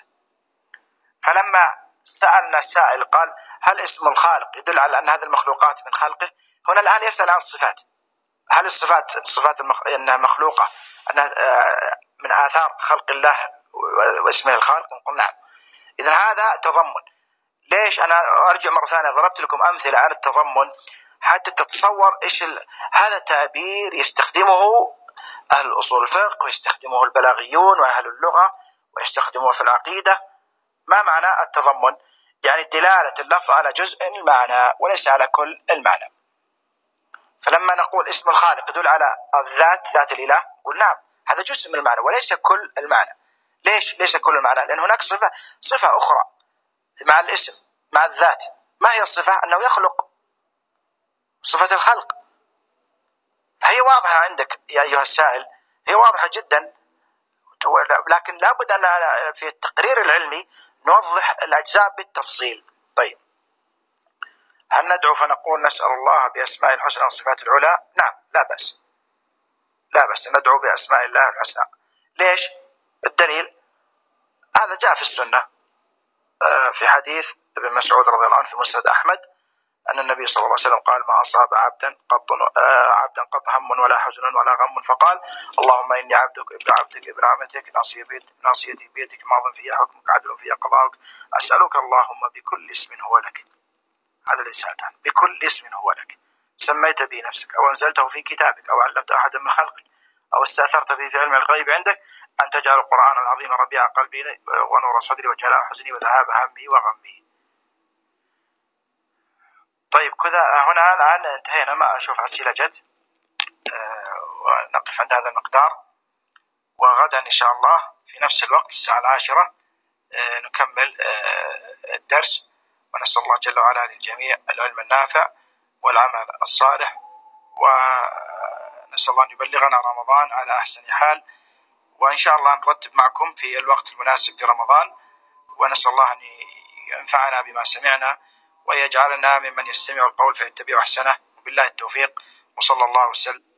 فلما سألنا السائل قال هل اسم الخالق يدل على أن هذه المخلوقات من خلقه، هنا الآن يسأل عن الصفات. هل الصفات أنها مخلوقة، أنها من آثار خلق الله واسمه الخالق؟ نقول نعم. إذا هذا تضمن. ليش أنا أرجع مرة ثانية ضربت لكم أمثلة عن التضمن حتى تتصور إيش هذا تعبير يستخدمه أهل الأصول الفقه ويستخدمه البلاغيون وأهل اللغة ويستخدمه في العقيدة. ما معنى التضمن؟ يعني دلالة اللفظ على جزء المعنى وليس على كل المعنى. فلما نقول اسم الخالق يدل على الذات، ذات الإله، قل نعم هذا جزء من المعنى وليس كل المعنى. ليس كل المعنى؟ لأن هناك صفة أخرى مع الاسم، مع الذات. ما هي الصفة؟ أنه يخلق، صفة الخلق. هي واضحة عندك يا أيها السائل، هي واضحة جدا، لكن لابد أن في التقرير العلمي نوضح الأجزاء بالتفصيل. طيب هل ندعو فنقول نسأل الله بأسماء الحسنى والصفات العلى؟ نعم، لا بأس، لا بأس ندعو بأسماء الله الحسنى. ليش؟ الدليل هذا جاء في السنة في حديث ابن مسعود رضي الله عنه في مسند أحمد أن النبي صلى الله عليه وسلم قال ما أصاب عبدا قط هم ولا حزن ولا غم فقال اللهم إني عبدك ابن عمتك ناصيتي بيدك ماض في حكمك عدل في قضاءك أسألك اللهم بكل اسم هو لك، هذا ليس عنه، بكل اسم هو لك سميت به نفسك أو أنزلته في كتابك أو علمت أحدا من خلقك أو استأثرت به في علم الغيب عندك أن تجعل القرآن العظيم ربيع قلبي ونور صدري وجلاء حزني وذهاب همي وغمي. طيب كذا هنا الآن انتهينا، ما أشوف أسئلة جد، ونقف عند هذا المقدار. وغدا إن شاء الله في نفس الوقت الساعة 10 نكمل الدرس، ونسأل الله جل وعلا للجميع العلم النافع والعمل الصالح، ونسأل الله أن يبلغنا رمضان على أحسن حال، وإن شاء الله نرتب معكم في الوقت المناسب في رمضان، ونسأل الله أن ينفعنا بما سمعنا ويجعلنا ممن يستمع القول فيتبع أحسنه، وبالله التوفيق، وصلى الله وسلم.